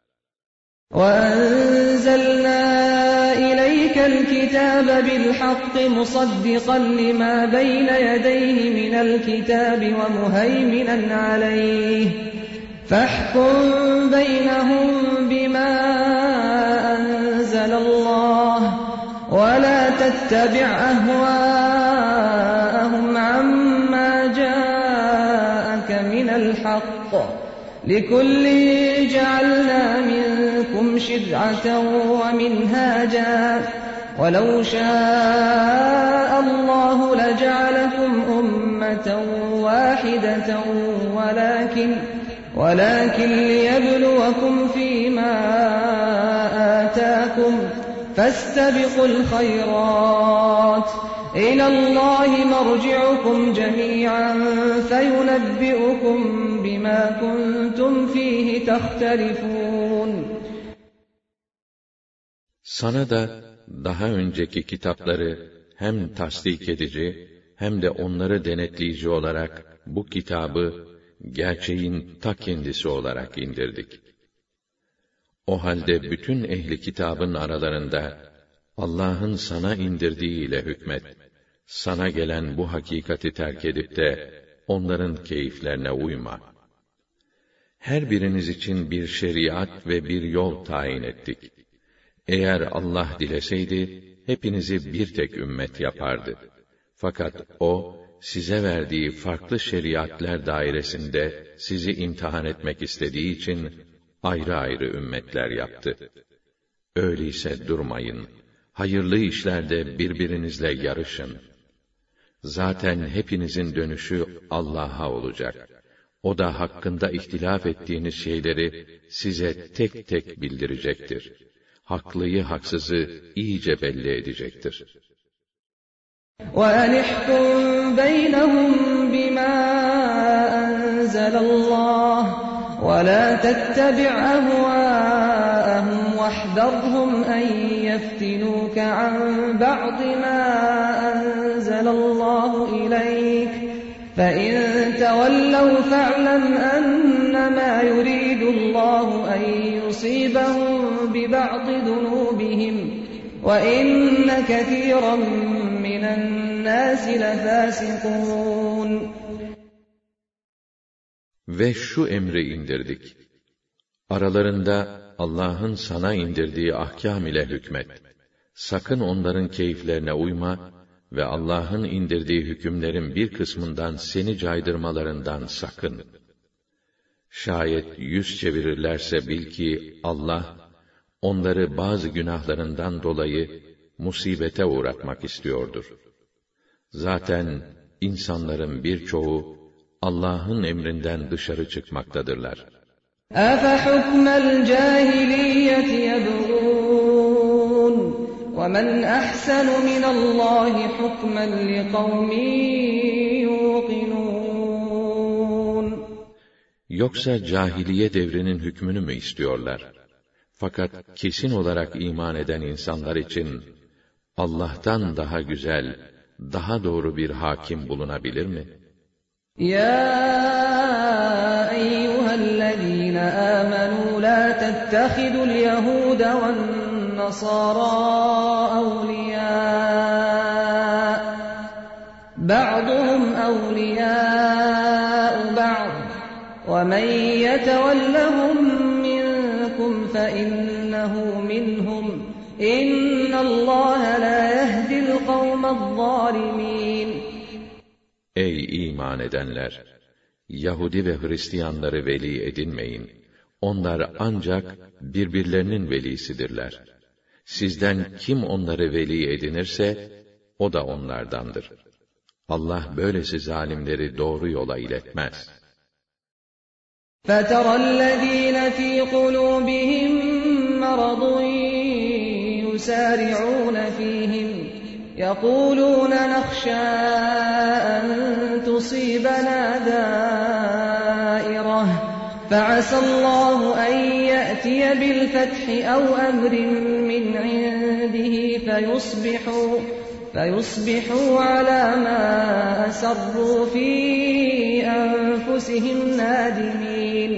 وَأَنزَلْنَا إِلَيْكَ الْكِتَابَ بِالْحَقِّ مُصَدِّقًا لِمَا بَيْنَ يَدَيْهِ مِنَ الْكِتَابِ وَمُهَيْمِنًا عَلَيْهِ فَاحْكُم بَيْنَهُم بِمَا أَنزَلَ اللّٰهُ وَلَا تَتَّبِعْ أَهْوَاءَهُمْ عَمَّا جَاءَكَ مِنَ الْحَقِّ لِكُلٍّ جَعَلْنَا مِنكُمْ شِرْعَةً وَمِنْهَاجًا وَلَوْ شَاءَ اللّٰهُ لَجَعَلَكُمْ أُمَّةً وَاحِدَةً وَلَكِنْ لِيَبْلُوَكُمْ فِيمَا آتَاكُمْ فَاسْتَبِقُوا الْخَيْرَاتِ إِلَى اللّٰهِ مَرْجِعُكُمْ جَمِيعًا فَيُنَبِّئُكُم بِمَا كُنتُمْ فِيهِ تَخْتَلِفُونَ. Sana da daha önceki kitapları hem tasdik edici hem de onları denetleyici olarak bu kitabı gerçeğin ta kendisi olarak indirdik. O halde bütün ehli kitabın aralarında Allah'ın sana indirdiğiyle hükmet. Sana gelen bu hakikati terk edip de onların keyiflerine uyma. Her biriniz için bir şeriat ve bir yol tayin ettik. Eğer Allah dileseydi, hepinizi bir tek ümmet yapardı. Fakat O, size verdiği farklı şeriatler dairesinde sizi imtihan etmek istediği için, ayrı ayrı ümmetler yaptı. Öyleyse durmayın, hayırlı işlerde birbirinizle yarışın. Zaten hepinizin dönüşü Allah'a olacak. O da hakkında ihtilaf ettiğiniz şeyleri size tek tek bildirecektir. Haklıyı haksızı iyice belli edecektir. وَأَنِحْكُمْ بَيْنَهُمْ بِمَا أَنزَلَ اللّٰهُ وَلَا تَتَّبِعْ أَهْوَاءَهُمْ وَاحْذَرْهُمْ أَنْ يَفْتِنُوكَ عَنْ بَعْضِ مَا أَنزَلَ اللّٰهُ إِلَيْكَ فَإِنْ تَوَلَّوْا فَاعْلَمْ أَنَّمَا يُرِيدُ اللّٰهُ أَنْ يُصِيبَهُمْ بِبَعْضِ ذُنُوبِهِمْ وَإِنَّ كَثِيرًا مِنَ النَّاسِ لَفَاسِقُونَ. Ve şu emri indirdik. Aralarında Allah'ın sana indirdiği ahkâm ile hükmet. Sakın onların keyiflerine uyma ve Allah'ın indirdiği hükümlerin bir kısmından seni caydırmalarından sakın. Şayet yüz çevirirlerse bil ki Allah, onları bazı günahlarından dolayı musibete uğratmak istiyordur. Zaten insanların birçoğu Allah'ın emrinden dışarı çıkmaktadırlar. أَفَحُكْمَ الْجَاهِلِيَّةِ يَبْغُونَ وَمَنْ أَحْسَنُ مِنَ اللّٰهِ حُكْمًا لِقَوْمٍ يُوقِنُونَ. Yoksa cahiliye devrinin hükmünü mü istiyorlar? Fakat kesin olarak iman eden insanlar için Allah'tan daha güzel, daha doğru bir hakim bulunabilir mi? يَا أَيُّهَا الَّذ۪ينَ آمَنُوا لَا تَتَّخِذُوا الْيَهُودَ وَالنَّصَارَى أَوْلِيَاءَ بَعْضُهُمْ أَوْلِيَاءُ بَعْضٍ وَمَنْ يَتَوَلَّهُمْ مِنْكُمْ فَإِنَّهُ مِنْهُمْ إِنَّ اللّٰهَ لَا يَهْدِي الْقَوْمَ الظَّالِمِينَ. Ey iman edenler! Yahudi ve Hristiyanları veli edinmeyin. Onlar ancak birbirlerinin velisidirler. Sizden kim onları veli edinirse, o da onlardandır. Allah böylesi zalimleri doğru yola iletmez. فَتَرَى الَّذ۪ينَ ف۪ي قُلُوبِهِمْ مَرَضٌ يُسَارِعُونَ ف۪يهِمْ يَقُولُونَ نَخْشَىٰ أَن تُصِيبَنَا دَائِرَةٌ فَعَسَى اللّٰهُ أَن يَأْتِيَ بِالْفَتْحِ أَوْ أَمْرٍ مِّنْ عِندِهِ فَيُصْبِحُوا عَلَىٰ مَا أَسَرُّوا فِي أَنفُسِهِمْ نَادِمِينَ.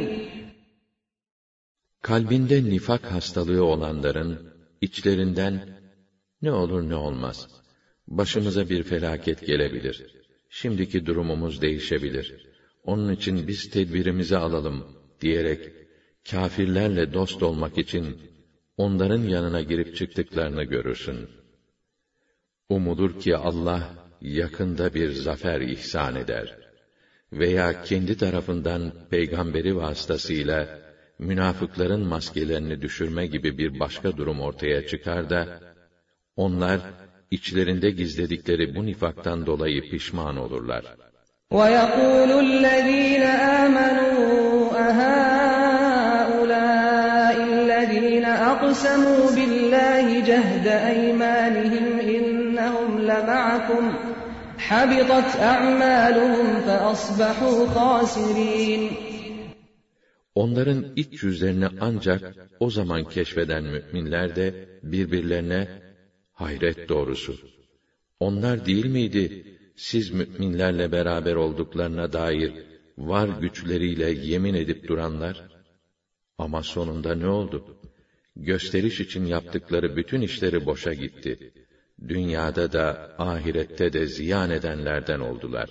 Kalbinde nifak hastalığı olanların içlerinden ne olur ne olmaz, başımıza bir felaket gelebilir, şimdiki durumumuz değişebilir, onun için biz tedbirimizi alalım diyerek kâfirlerle dost olmak için onların yanına girip çıktıklarını görürsün. Umulur ki Allah yakında bir zafer ihsan eder veya kendi tarafından peygamberi vasıtasıyla münafıkların maskelerini düşürme gibi bir başka durum ortaya çıkar da onlar içlerinde gizledikleri bu nifaktan dolayı pişman olurlar. وَيَقُولُ الَّذ۪ينَ آمَنُوا أَهَٰؤُلَاءِ الَّذ۪ينَ أَقْسَمُوا بِاللّٰهِ جَهْدَ أَيْمَانِهِمْ إِنَّهُمْ لَمَعَكُمْ حَبِطَتْ أَعْمَالُهُمْ فَأَصْبَحُوا خَاسِرِينَ. Onların iç yüzlerini ancak o zaman keşfeden müminler de birbirlerine, hayret doğrusu, onlar değil miydi siz müminlerle beraber olduklarına dair var güçleriyle yemin edip duranlar? Ama sonunda ne oldu? Gösteriş için yaptıkları bütün işleri boşa gitti. Dünyada da ahirette de ziyan edenlerden oldular.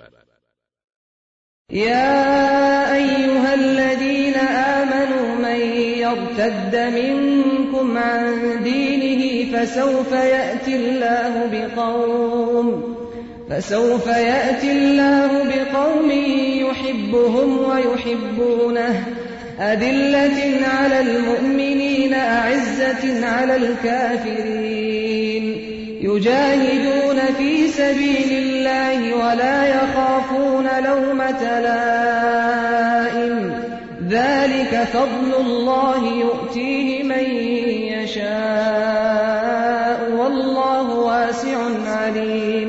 يَا أَيُّهَا الَّذ۪ينَ آمَنُوا مَنْ يَرْتَدَّ مِنْكُمْ عَنْ دِينِهِ فَسَوْفَ يَأْتِي اللّٰهُ بِقَوْمٍ يُحِبُّهُمْ وَيُحِبُّونَهُ أَذِلَّةٍ عَلَى الْمُؤْمِنِينَ أَعِزَّةٍ عَلَى الْكَافِرِينَ يُجَاهِدُونَ فِي سَبِيلِ اللّٰهِ وَلَا يَخَافُونَ لَوْمَةَ لَائِمٍ ذَٰلِكَ فَضْلُ اللّٰهِ يُؤْتِيهِ مَن يَشَاءُ وَاللّٰهُ وَاسِعٌ عَلِيمٌ.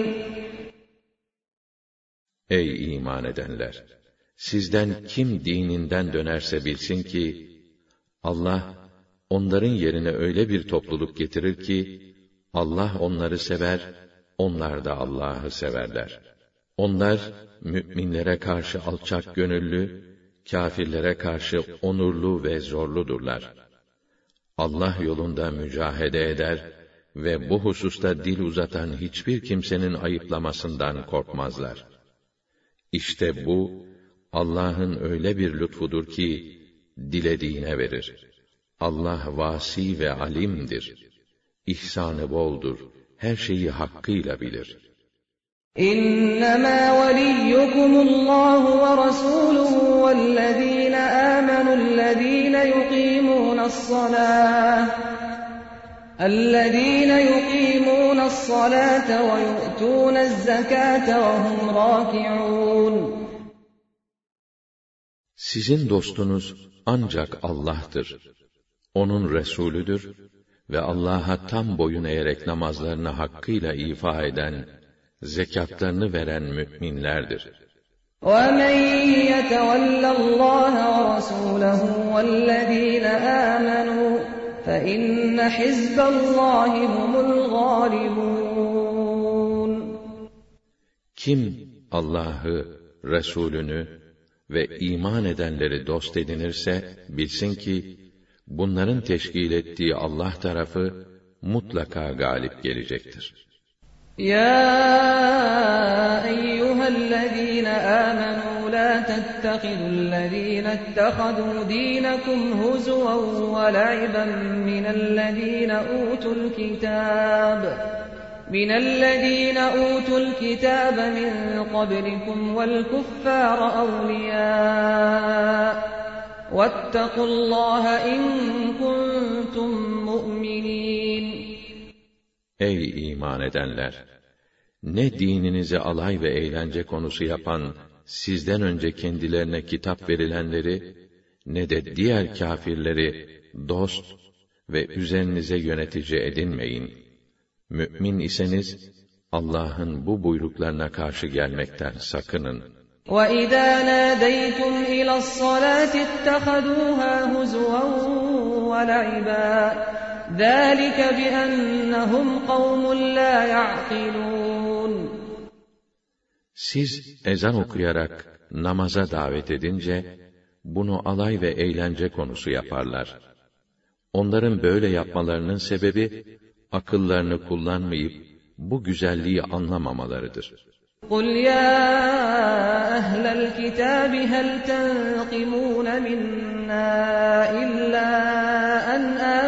Ey iman edenler! Sizden kim dininden dönerse bilsin ki, Allah, onların yerine öyle bir topluluk getirir ki, Allah onları sever, onlar da Allah'ı severler. Onlar, müminlere karşı alçak gönüllü, kâfirlere karşı onurlu ve zorludurlar. Allah yolunda mücahede eder ve bu hususta dil uzatan hiçbir kimsenin ayıplamasından korkmazlar. İşte bu, Allah'ın öyle bir lütfudur ki, dilediğine verir. Allah vasi ve alimdir. İhsanı boldur, her şeyi hakkıyla bilir. İnnemâ veliyyukumullahu ve rasûluhu vellezîne âmenü'llezîne yuqîmûne's-salâte ve yu'tûne'z-zekâte ve hum râki'ûn. Sizin dostunuz ancak Allah'tır. Onun Resulüdür ve Allah'a tam boyun eğerek namazlarını hakkıyla ifa eden, zekatlarını veren müminlerdir. وَمَنْ يَتَوَلَّ اللّٰهَ وَرَسُولَهُ وَالَّذ۪ينَ آمَنُوا فَإِنَّ حِزْبَ اللّٰهِ هُمُ الْغَالِبُونَ. Kim Allah'ı, Resulünü ve iman edenleri dost edinirse, bilsin ki, bunların teşkil ettiği Allah tarafı mutlaka galip gelecektir. يَا أَيُّهَا الَّذ۪ينَ آمَنُوا لَا تَتَّخِذُوا الَّذ۪ينَ اتَّخَذُوا دِينَكُمْ هُزُوًا وَلَعِبًا مِنَ الَّذ۪ينَ أُوتُوا الْكِتَابَ مِنْ قَبْلِكُمْ وَالْكُفَّارَ أَوْلِيَاءَ وَاتَّقُوا اللّٰهَ اِنْ كُنْتُمْ مُؤْمِنِينَ. Ey iman edenler! Ne dininizi alay ve eğlence konusu yapan, sizden önce kendilerine kitap verilenleri, ne de diğer kâfirleri dost ve üzerinize yönetici edinmeyin. Mü'min iseniz, Allah'ın bu buyruklarına karşı gelmekten sakının. وَإِذَا نَادَيْتُمْ إِلَى الصَّلَاةِ اتَّخَذُوهَا هُزُوًا وَلَعِبًا ذَٰلِكَ بِأَنَّهُمْ قَوْمٌ لَا يَعْقِلُونَ. Siz ezan okuyarak namaza davet edince, bunu alay ve eğlence konusu yaparlar. Onların böyle yapmalarının sebebi, akıllarını kullanmayıp, bu güzelliği anlamamalarıdır. قُلْ يَا أَهْلَ الْكِتَابِ هَلْ تَنْقِمُونَ مِنَّا إِلَّا أَنْ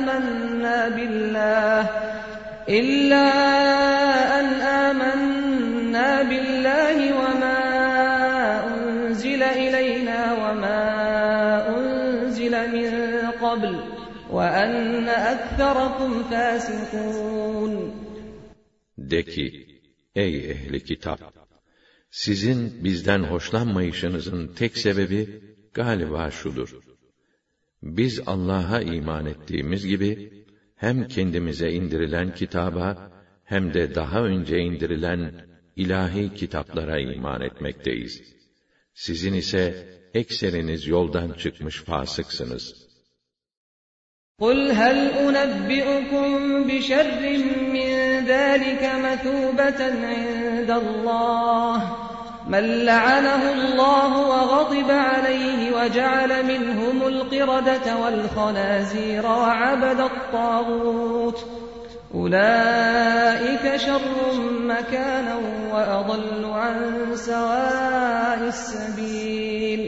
آمَنَّا بِاللَّهِ وَمَا أُنْزِلَ إِلَيْنَا وَمَا أُنْزِلَ مِنْ قَبْلُ وَأَنَّ أَكْثَرَكُمْ فَاسِقُونَ. De ki, ey ehli kitap! Sizin bizden hoşlanmayışınızın tek sebebi galiba şudur: biz Allah'a iman ettiğimiz gibi, hem kendimize indirilen kitaba, hem de daha önce indirilen ilahi kitaplara iman etmekteyiz. Sizin ise ekseriniz yoldan çıkmış fasıksınız. قُلْ هَلْ أُنَبِّئُكُمْ بِشَرٍّ مِّن ذَٰلِكَ مَثُوبَةً عِندَ اللّٰهِ مَنْ لَعَنَهُ اللّٰهُ وَغَضِبَ عَلَيْهِ وَجَعَلَ مِنْهُمُ الْقِرَدَةَ وَالْخَنَازِيرَ وَعَبَدَ الطَّاغُوتَ أُولَٰئِكَ شَرٌّ مَّكَانًا وَأَضَلُّ عَن سَوَاءِ السَّبِيلِ.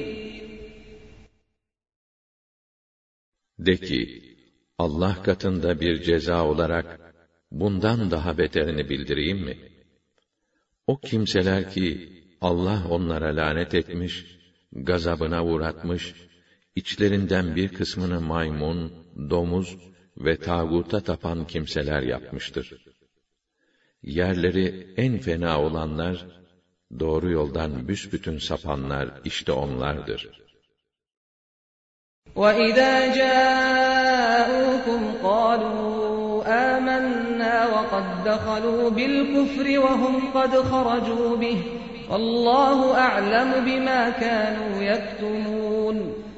De ki, Allah katında bir ceza olarak, bundan daha beterini bildireyim mi? O kimseler ki, Allah onlara lanet etmiş, gazabına uğratmış, içlerinden bir kısmını maymun, domuz ve tağuta tapan kimseler yapmıştır. yerleri en fena olanlar, doğru yoldan büsbütün sapanlar işte onlardır. وَإِذَا جَاءُوكُمْ قَالُوا آمَنَّا وَقَدْ دَخَلُوا بِالْكُفْرِ وَهُمْ قَدْ خَرَجُوا بِهِ وَاللّٰهُ أَعْلَمُ بِمَا كَانُوا يَكْتُمُونَ.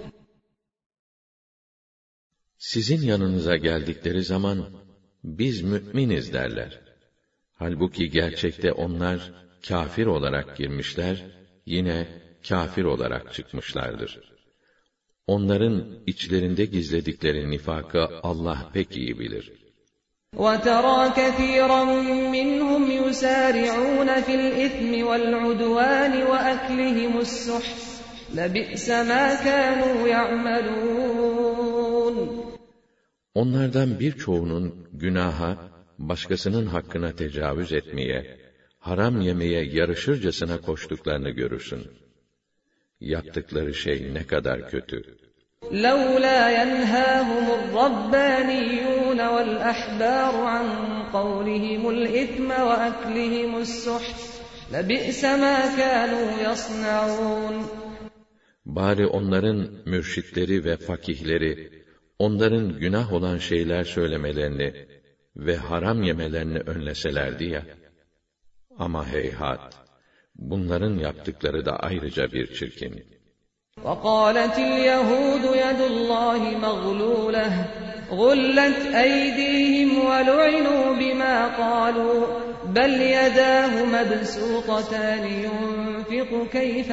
Sizin yanınıza geldikleri zaman, biz müminiz derler. Halbuki gerçekte onlar, kâfir olarak girmişler, yine kâfir olarak çıkmışlardır. Onların içlerinde gizledikleri nifakı Allah pek iyi bilir. وَتَرَى كَثِيرًا مِّنْهُمْ يُسَارِعُونَ فِي الْإِثْمِ وَالْعُدْوَانِ وَأَكْلِهِمُ السُّحْتَ لَبِئْسَ مَا كَانُوا يَعْمَلُونَ. Onlardan birçoğunun günaha, başkasının hakkına tecavüz etmeye, haram yemeye yarışırcasına koştuklarını görürsün. Yaptıkları şey ne kadar kötü. لَوْلَا يَنْهَاهُمُ الرَّبَّانِيُّونَ وَالْأَحْبَارُ عَنْ قَوْلِهِمُ الْإِثْمَ وَأَكْلِهِمُ السُّحْتَ لَبِئْسَ مَا كَانُوا يَصْنَعُونَ. Bari onların mürşitleri ve fakihleri, onların günah olan şeyler söylemelerini ve haram yemelerini önleselerdi ya. Ama heyhat, bunların yaptıkları da ayrıca bir çirkin. وَقَالَتِ الْيَهُودُ يَدُ اللّٰهِ مَغْلُولَةٌ غُلَّتْ أَيْدِيهِمْ وَلُعِنُوا بِمَا قَالُوا بَلْ يَدَاهُ مَبْسُوطَتَانِ يُنْفِقُ كَيْفَ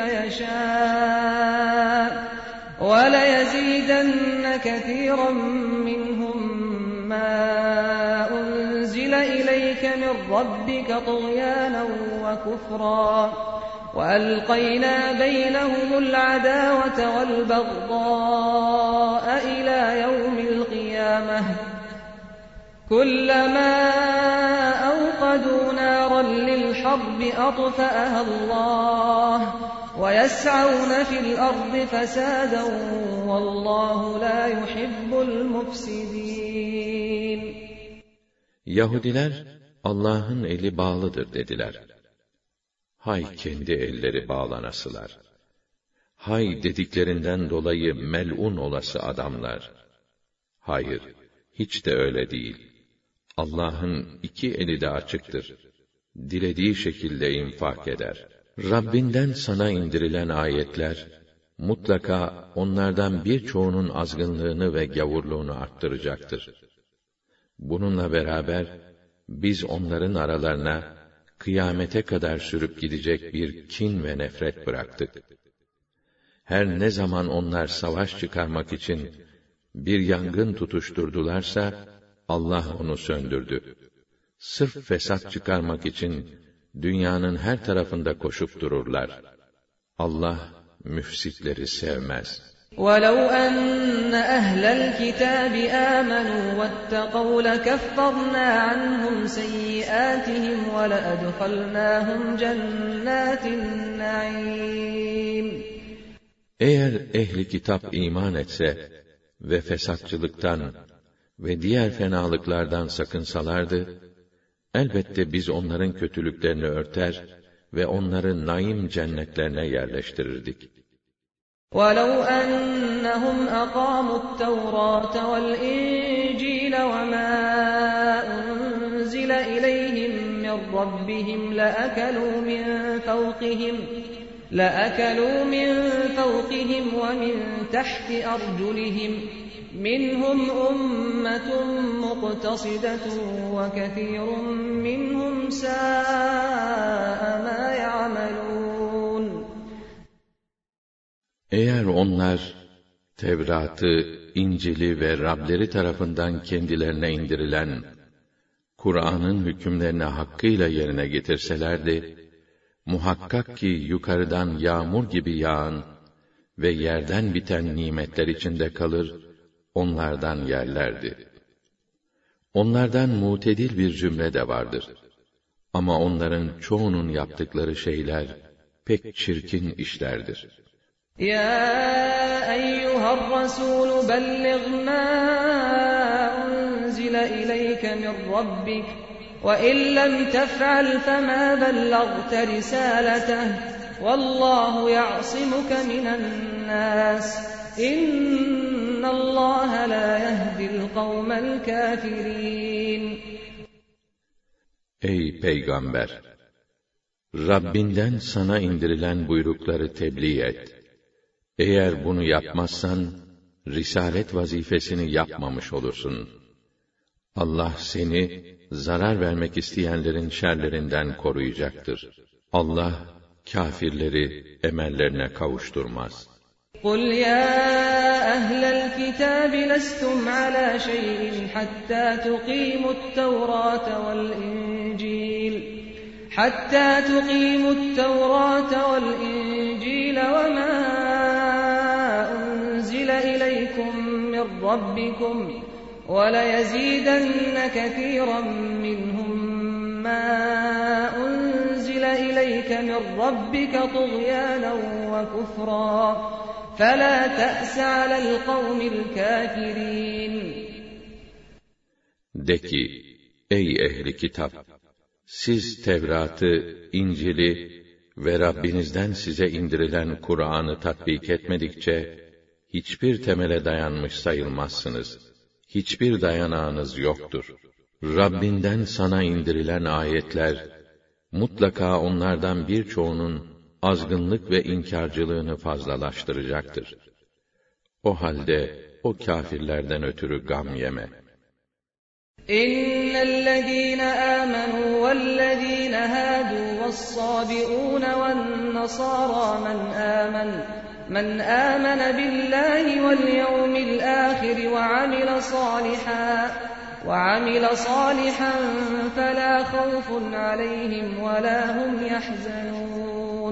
يَشَاءُ وَلَيَزِيدَنَّ كَثِيرًا مِّنْهُمْ مَا أُنْزِلَ إِلَيْكَ مِنْ رَبِّكَ طُغْيَانًا وَكُفْرًا وَأَلْقَيْنَا بَيْنَهُمُ الْعَدَاوَةَ وَالْبَغْضَاءَ إِلَى يَوْمِ الْقِيَامَةِ كُلَّمَا أَوْقَدُوا نَارًا لِلْحَرْبِ أَطْفَأَهَا اللّٰهُ وَيَسْعَوْنَ فِي الْأَرْضِ فَسَادًا وَاللّٰهُ لَا يُحِبُّ الْمُفْسِدِينَ. Yahudiler, Allah'ın eli bağlıdır dediler. Hay kendi elleri bağlanasılar! Hay dediklerinden dolayı mel'un olası adamlar! Hayır, hiç de öyle değil. Allah'ın iki eli de açıktır. Dilediği şekilde infak eder. Rabbinden sana indirilen ayetler, mutlaka onlardan birçoğunun azgınlığını ve gavurluğunu arttıracaktır. Bununla beraber, biz onların aralarına, kıyamete kadar sürüp gidecek bir kin ve nefret bıraktık. Her ne zaman onlar savaş çıkarmak için bir yangın tutuşturdularsa, Allah onu söndürdü. Sırf fesat çıkarmak için dünyanın her tarafında koşup dururlar. Allah müfsitleri sevmez. وَلَوْ أَنَّ أَهْلَ الْكِتَابِ آمَنُوا وَاتَّقَوْا لَكَفَّرْنَا عَنْهُمْ سَيِّئَاتِهِمْ وَلَأَدْخَلْنَاهُمْ جَنَّاتِ النَّعِيمِ. Eğer ehli kitap iman etse ve fesatçılıktan ve diğer fenalıklardan sakınsalardı, elbette biz onların kötülüklerini örter ve onları naim cennetlerine yerleştirirdik. وَلَوْ أَنَّهُمْ أَقَامُوا التَّوْرَاةَ وَالْإِنْجِيلَ وَمَا أُنْزِلَ إِلَيْهِمْ مِنْ رَبِّهِمْ لَأَكَلُوا مِنْ فَوْقِهِمْ وَمِنْ تَحْتِ أَرْجُلِهِمْ مِنْهُمْ أُمَّةٌ مُقْتَصِدَةٌ وَكَثِيرٌ مِّنْهُمْ سَاءَ مَا يَعْمَلُونَ. Eğer onlar, Tevrat'ı, İncil'i ve Rableri tarafından kendilerine indirilen, Kur'an'ın hükümlerini hakkıyla yerine getirselerdi, muhakkak ki yukarıdan yağmur gibi yağan ve yerden biten nimetler içinde kalır, onlardan yerlerdi. Onlardan mutedil bir cümle de vardır. Ama onların çoğunun yaptıkları şeyler pek çirkin işlerdir. يا أيها الرسول بلغ ما أنزل إليك من ربك وَإِنْ لَمْ تَفْعَلْ فَمَا بَلَّغْتَ رِسَالَتَهُ وَاللّٰهُ يَعْصِمُكَ مِنَ النَّاسِ إِنَّ اللّٰهَ لَا يَهْدِي الْقَوْمَ الْكَافِرِينَ. Ey Peygamber! Rabbinden sana indirilen buyrukları tebliğ et. Eğer bunu yapmazsan, risalet vazifesini yapmamış olursun. Allah seni, zarar vermek isteyenlerin şerlerinden koruyacaktır. Allah, kâfirleri emellerine kavuşturmaz. قُلْ يَا أَهْلَ الْكِتَابِ لَسْتُمْ عَلَى شَيْءٍ حَتَّى تُقِيمُوا التَّوْرَاةَ وَالْإِنْجِيلَ وَمَا أُنْزِلَ إِلَيْكُمْ مِنْ رَبِّكُمْ وَلَيَزِيدَنَّ كَثِيرًا مِنْهُمْ مَا أُنْزِلَ إِلَيْكَ مِنْ رَبِّكَ طُغْيَانًا وَكُفْرًا فَلَا تَأْسَ عَلَى الْقَوْمِ الْكَافِرِينَ. De ki, ey ehli kitap! Siz Tevrat'ı, İncil'i ve Rabbinizden size indirilen Kur'an'ı tatbik etmedikçe, hiçbir temele dayanmış sayılmazsınız. Hiçbir dayanağınız yoktur. Rabbinden sana indirilen ayetler, mutlaka onlardan birçoğunun azgınlık ve inkârcılığını fazlalaştıracaktır. O halde, o kâfirlerden ötürü gam yeme. إِنَّ الَّذِينَ آمَنُوا وَالَّذِينَ هَادُوا وَالصَّابِئُونَ وَالنَّصَارَى مَنْ آمَنَ بِاللَّهِ وَالْيَوْمِ الْآخِرِ وَعَمِلَ صَالِحًا فَلَا خَوْفٌ عَلَيْهِمْ وَلَا هُمْ يَحْزَنُونَ.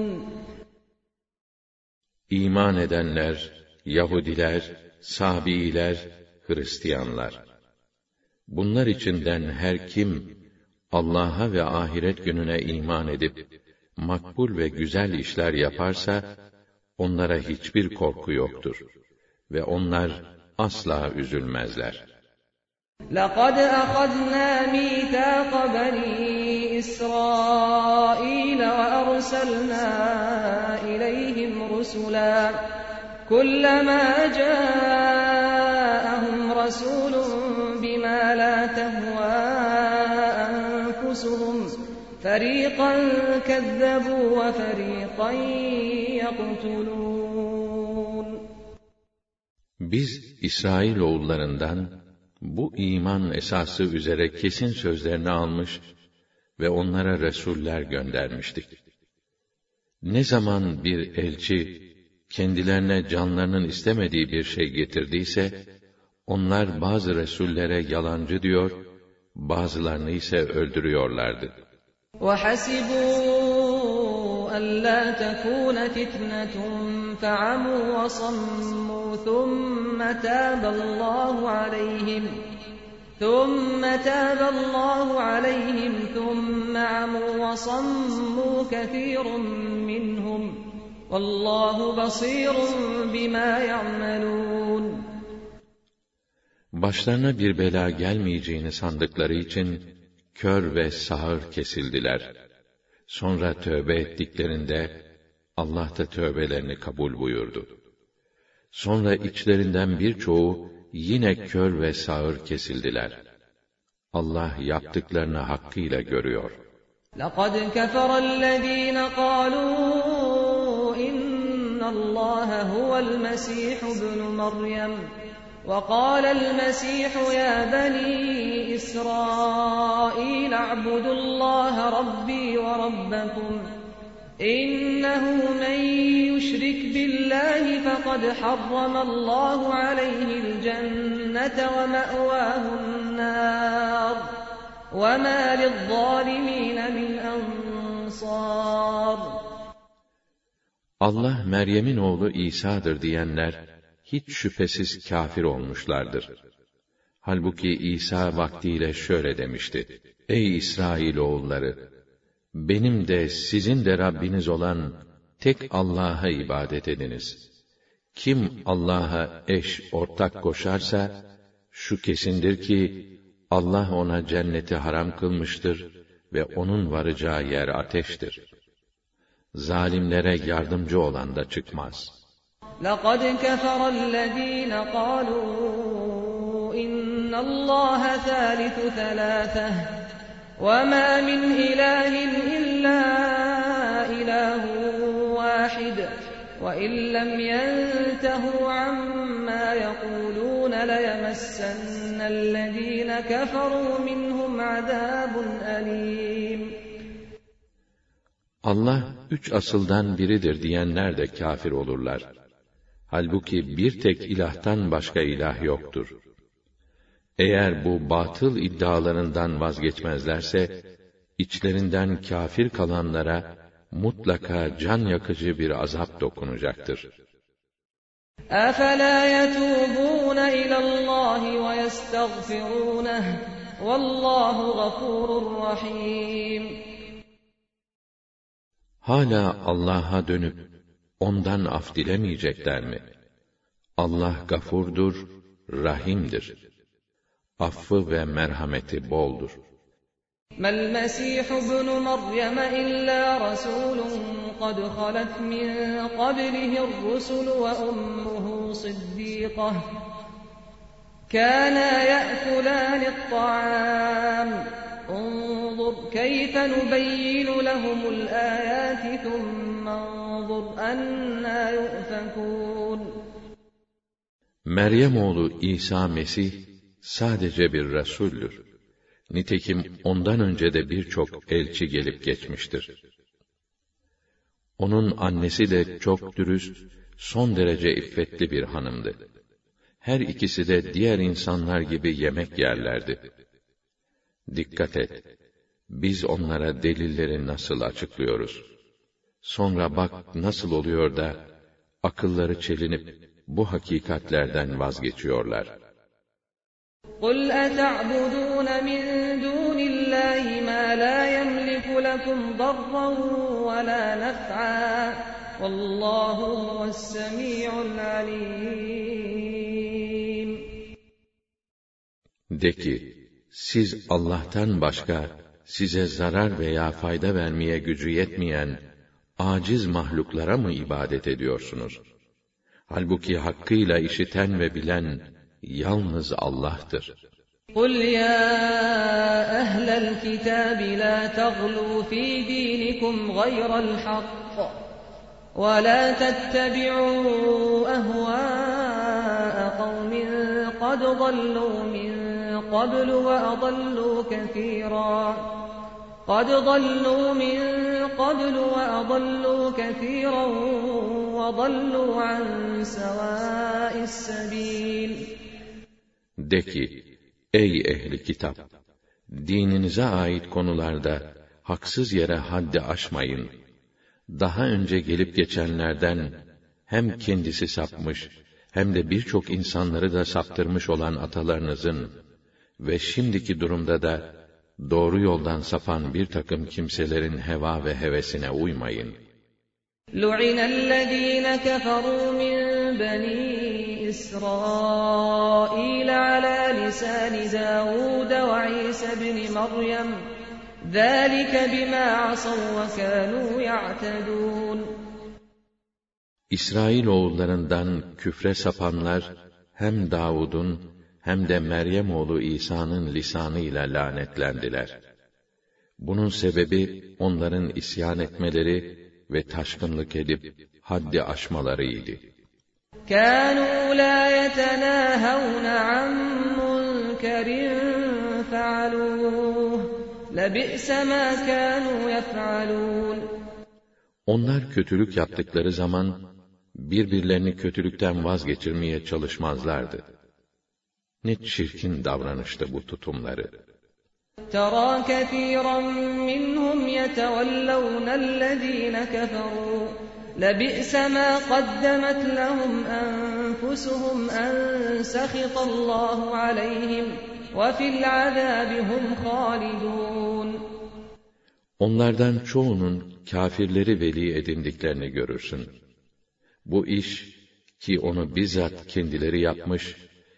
İman edenler, Yahudiler, Sabiiler, Hristiyanlar. Bunlar içinden her kim, Allah'a ve ahiret gününe iman edip, makbul ve güzel işler yaparsa, onlara hiçbir korku yoktur. Ve onlar asla üzülmezler. لَقَدْ أَخَذْنَا مِيثَاقَ بَنِي إِسْرَائِيلَ وَأَرْسَلْنَا إِلَيْهِمْ رُسُلًا كُلَّمَا جَاءَهُمْ رَسُولٌ بِمَا لَا تَهْوَى أَنفُسُهُمْ فَرِيقًا كَذَّبُوا وَفَرِيقًا يَقْتُلُونَ. Biz İsrailoğullarından bu iman esası üzere kesin sözlerini almış ve onlara resuller göndermiştik. Ne zaman bir elçi kendilerine canlarının istemediği bir şey getirdiyse, onlar bazı resullere yalancı diyor, bazılarını ise öldürüyorlardı. وَحَسِبُوا أَلَّا تَكُونَ فِتْنَةٌ فَعَمُوا وَصَمُّوا ثُمَّ تَابَ اللّٰهُ عَلَيْهِمْ ثُمَّ عَمُوا وَصَمُّوا كَثِيرٌ مِّنْهُمْ وَاللّٰهُ بَصِيرٌ بِمَا يَعْمَلُونَ. Başlarına bir bela gelmeyeceğini sandıkları için, kör ve sağır kesildiler. Sonra tövbe ettiklerinde, Allah da tövbelerini kabul buyurdu. Sonra içlerinden birçoğu, yine kör ve sağır kesildiler. Allah yaptıklarını hakkıyla görüyor. لَقَدْ كَفَرَ الَّذ۪ينَ قَالُوا اِنَّ اللّٰهَ هُوَ الْمَسِيحُ ابْنُ مَرْيَمَ وَقَالَ الْمَسِيحُ يَا بَنِي إِسْرَائِيلَ اعْبُدُوا اللّٰهَ رَبِّي وَرَبَّكُمْ إِنَّهُ مَنْ يُشْرِكْ بِاللّٰهِ فَقَدْ حَرَّمَ اللّٰهُ عَلَيْهِ الْجَنَّةَ وَمَأْوَاهُ النَّارُ وَمَا لِلظَّالِمِينَ مِنْ أَنْصَارٍ. Allah Meryem'in oğlu İsa'dır diyenler, hiç şüphesiz kâfir olmuşlardır. Halbuki İsa vaktiyle şöyle demişti: Ey İsrailoğulları! Benim de sizin de Rabbiniz olan tek Allah'a ibadet ediniz. Kim Allah'a eş, ortak koşarsa, şu kesindir ki, Allah ona cenneti haram kılmıştır ve onun varacağı yer ateştir. Zalimlere yardımcı olan da çıkmaz. لَقَدْ كَفَرَ الَّذ۪ينَ قَالُوا اِنَّ اللّٰهَ ثَالِثُ ثَلَاثَةٍ وَمَا مِنْ إِلَٰهٍ إِلَّا إِلَٰهٌ وَاحِدٌ وَإِنْ لَمْ يَنْتَهُوا عَمَّا يَقُولُونَ لَيَمَسَّنَّ الَّذ۪ينَ كَفَرُوا مِنْهُمْ عَذَابٌ أَلِيمٌ. Allah üç asıldan biridir diyenler de kâfir olurlar. Halbuki bir tek ilahtan başka ilah yoktur. Eğer bu batıl iddialarından vazgeçmezlerse, içlerinden kâfir kalanlara mutlaka can yakıcı bir azap dokunacaktır. أَفَلَا يَتُوبُونَ إِلَى اللّٰهِ وَيَسْتَغْفِرُونَهُ وَاللّٰهُ غَفُورٌ رَحِيمٌ. Hala Allah'a dönüp ondan af dilemeyecekler mi? Allah gafurdur, rahimdir. Affı ve merhameti boldur. مَا الْمَسِيحُ ابْنُ مَرْيَمَ إِلَّا رَسُولٌ قَدْ خَلَتْ مِنْ قَبْلِهِ الرُّسُلُ وَأُمُّهُ صِدِّيقَةٌ كَانَا يَأْكُلَانِ الطَّعَامَ انظُرْ كَيْفَ نُبَيِّنُ لَهُمُ الْآيَاتِ ثُمَّ انظُرْ أَنَّى يُؤْفَكُونَ. Meryem oğlu İsa Mesih sadece bir Resul'dür. Nitekim ondan önce de birçok elçi gelip geçmiştir. Onun annesi de çok dürüst, son derece iffetli bir hanımdı. Her ikisi de diğer insanlar gibi yemek yerlerdi. Dikkat et! Biz onlara delilleri nasıl açıklıyoruz? Sonra bak nasıl oluyor da akılları çelinip bu hakikatlerden vazgeçiyorlar. قُلْ أَتَعْبُدُونَ مِنْ دُونِ اللّٰهِ مَا لَا يَمْلِكُ لَكُمْ ضَرًّا وَلَا نَفْعًا وَاللّٰهُ هُوَ السَّمِيعُ الْعَلِيمُ. De ki, siz Allah'tan başka size zarar veya fayda vermeye gücü yetmeyen aciz mahluklara mı ibadet ediyorsunuz? Halbuki hakkıyla işiten ve bilen yalnız Allah'tır. قُلْ يَا أَهْلَ الْكِتَابِ لَا تَغْلُوا فِي دِينِكُمْ غَيْرَ الْحَقِّ وَلَا تَتَّبِعُوا أَهْوَاءَ قَوْمٍ قَدْ ضَلُّوا مِنْ قَبْلُ وَأَضَلُّوا كَثِيرًا وَضَلُّوا عَنْ سَوَاءِ السَّبِيلِ. De ki, ey ehli kitap! Dininize ait konularda haksız yere haddi aşmayın. Daha önce gelip geçenlerden hem kendisi sapmış, hem de birçok insanları da saptırmış olan atalarınızın ve şimdiki durumda da doğru yoldan sapan bir takım kimselerin heva ve hevesine uymayın. لُعِنَ الَّذ۪ينَ كَفَرُوا مِنْ بَنِي إِسْرَائِيلَ عَلَى لِسَانِ دَاوُودَ وَعِيسَى بْنِ مَرْيَمَ ذَٰلِكَ بِمَا عَصَوْا وَكَانُوا يَعْتَدُونَ. İsrailoğullarından küfre sapanlar hem Davud'un hem de Meryem oğlu İsa'nın lisanıyla lanetlendiler. Bunun sebebi onların isyan etmeleri ve taşkınlık edip haddi aşmalarıydı. كَانُوا لَا يَتَنَاهَوْنَ عَنْ مُنْكَرٍ فَعَلُوهُ لَبِئْسَ مَا كَانُوا يَفْعَلُونَ. Onlar kötülük yaptıkları zaman birbirlerini kötülükten vazgeçirmeye çalışmazlardı. Ne çirkin davranıştı bu tutumları. تَرَى كَثِيرًا مِّنْهُمْ يَتَوَلَّوْنَ الَّذ۪ينَ كَفَرُوا لَبِئْسَ مَا قَدَّمَتْ لَهُمْ أَنفُسُهُمْ أَنْ سَخِطَ اللّٰهُ عَلَيْهِمْ وَفِي الْعَذَابِ هُمْ خَالِدُونَ. Onlardan çoğunun kâfirleri veli edindiklerini görürsün. Bu iş ki onu bizzat kendileri yapmış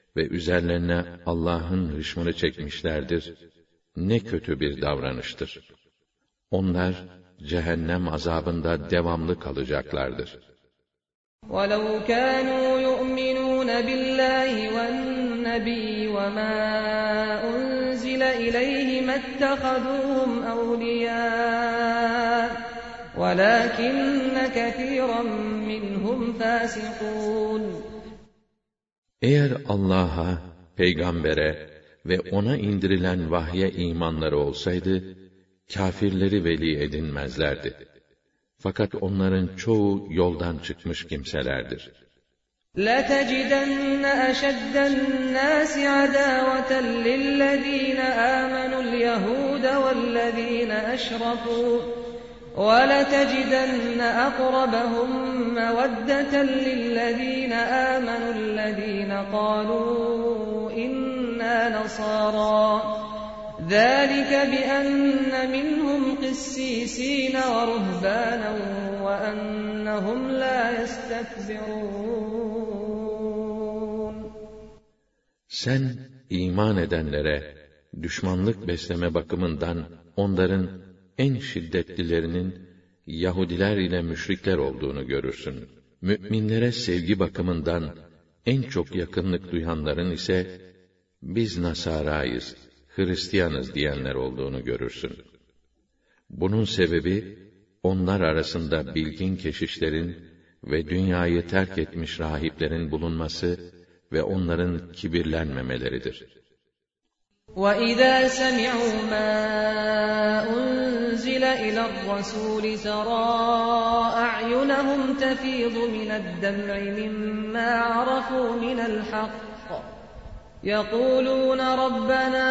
ve üzerlerine Allah'ın hışmını çekmişlerdir. Ne kötü bir davranıştır. Onlar cehennem azabında devamlı kalacaklardır. وَلَوْ كَانُوا يُؤْمِنُونَ بِاللَّهِ وَالنَّبِيِّ وَمَا أُنْزِلَ إِلَيْهِ مَا اتَّخَذُوهُمْ أَوْلِيَاءَ وَلَكِنَّ كَثِيرًا مِّنْهُمْ فَاسِقُونَ. Eğer Allah'a, peygambere ve ona indirilen vahye imanları olsaydı, kâfirleri veli edinmezlerdi. Fakat onların çoğu yoldan çıkmış kimselerdir. لَتَجِدَنَّ أَشَدَّ النَّاسِ عَدَاوَةً لِلَّذِينَ آمَنُوا الْيَهُودَ وَالَّذِينَ أَشْرَكُوا وَلَتَجِدَنَّ أَقْرَبَهُم مَّوَدَّةً لِلَّذِينَ آمَنُوا الَّذِينَ قَالُوا إِنَّا نَصَارَىٰ ذَٰلِكَ بِأَنَّ مِنْهُمْ قِسِّيسِينَ وَرُهْبَانًا وَأَنَّهُمْ لَا يَسْتَكْبِرُونَ. Sen iman edenlere düşmanlık besleme bakımından onların en şiddetlilerinin Yahudiler ile müşrikler olduğunu görürsün. Müminlere sevgi bakımından en çok yakınlık duyanların ise biz Nasarayız, Hristiyanız diyenler olduğunu görürsün. Bunun sebebi onlar arasında bilgin keşişlerin ve dünyayı terk etmiş rahiplerin bulunması ve onların kibirlenmemeleridir. وَإِذَا سَمِعُوا مَا أُنْزِلَ إِلَى الرَّسُولِ تَرَىٰ أَعْيُنَهُمْ تَفِيضُ مِنَ الدَّمْعِ مِمَّا عَرَفُوا مِنَ الْحَقِّ يَقُولُونَ رَبَّنَا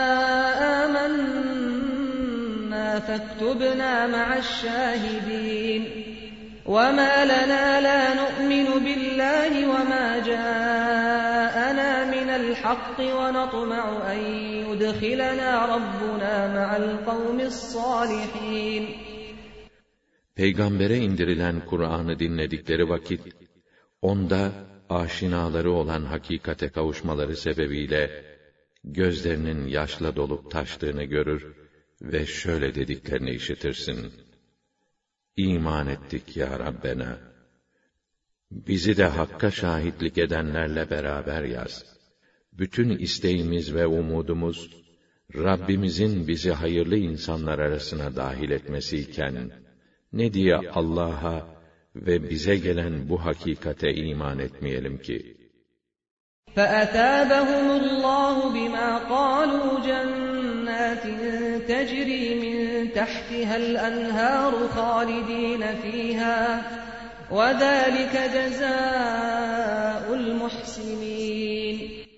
آمَنَّا فَاكْتُبْنَا مَعَ الشَّاهِدِينَ وَمَا لَنَا لَا نُؤْمِنُ بِاللَّهِ وَمَا جَاءَنَا مِنَ الْحَقِّ وَنَطْمَعُ أَنْ يُدْخِلَنَا رَبُّنَا مَعَ الْقَوْمِ الصَّالِحِينَ. Peygambere indirilen Kur'an'ı dinledikleri vakit, onda aşinaları olan hakikate kavuşmaları sebebiyle gözlerinin yaşla dolup taştığını görür ve şöyle dediklerini işitirsin: İman ettik ya Rabbena, bizi de Hakk'a şahitlik edenlerle beraber yaz. Bütün isteğimiz ve umudumuz, Rabbimizin bizi hayırlı insanlar arasına dahil etmesiyken, ne diye Allah'a ve bize gelen bu hakikate iman etmeyelim ki? فَأَثَابَهُمُ اللّٰهُ بِمَا قَالُوا جَنَّاتٍ تَجْرِي مِنْ تَحْتِهَا الْأَنْهَارُ خَالِدِينَ فِيهَا وَذَٰلِكَ جَزَاءُ الْمُحْسِنِينَ.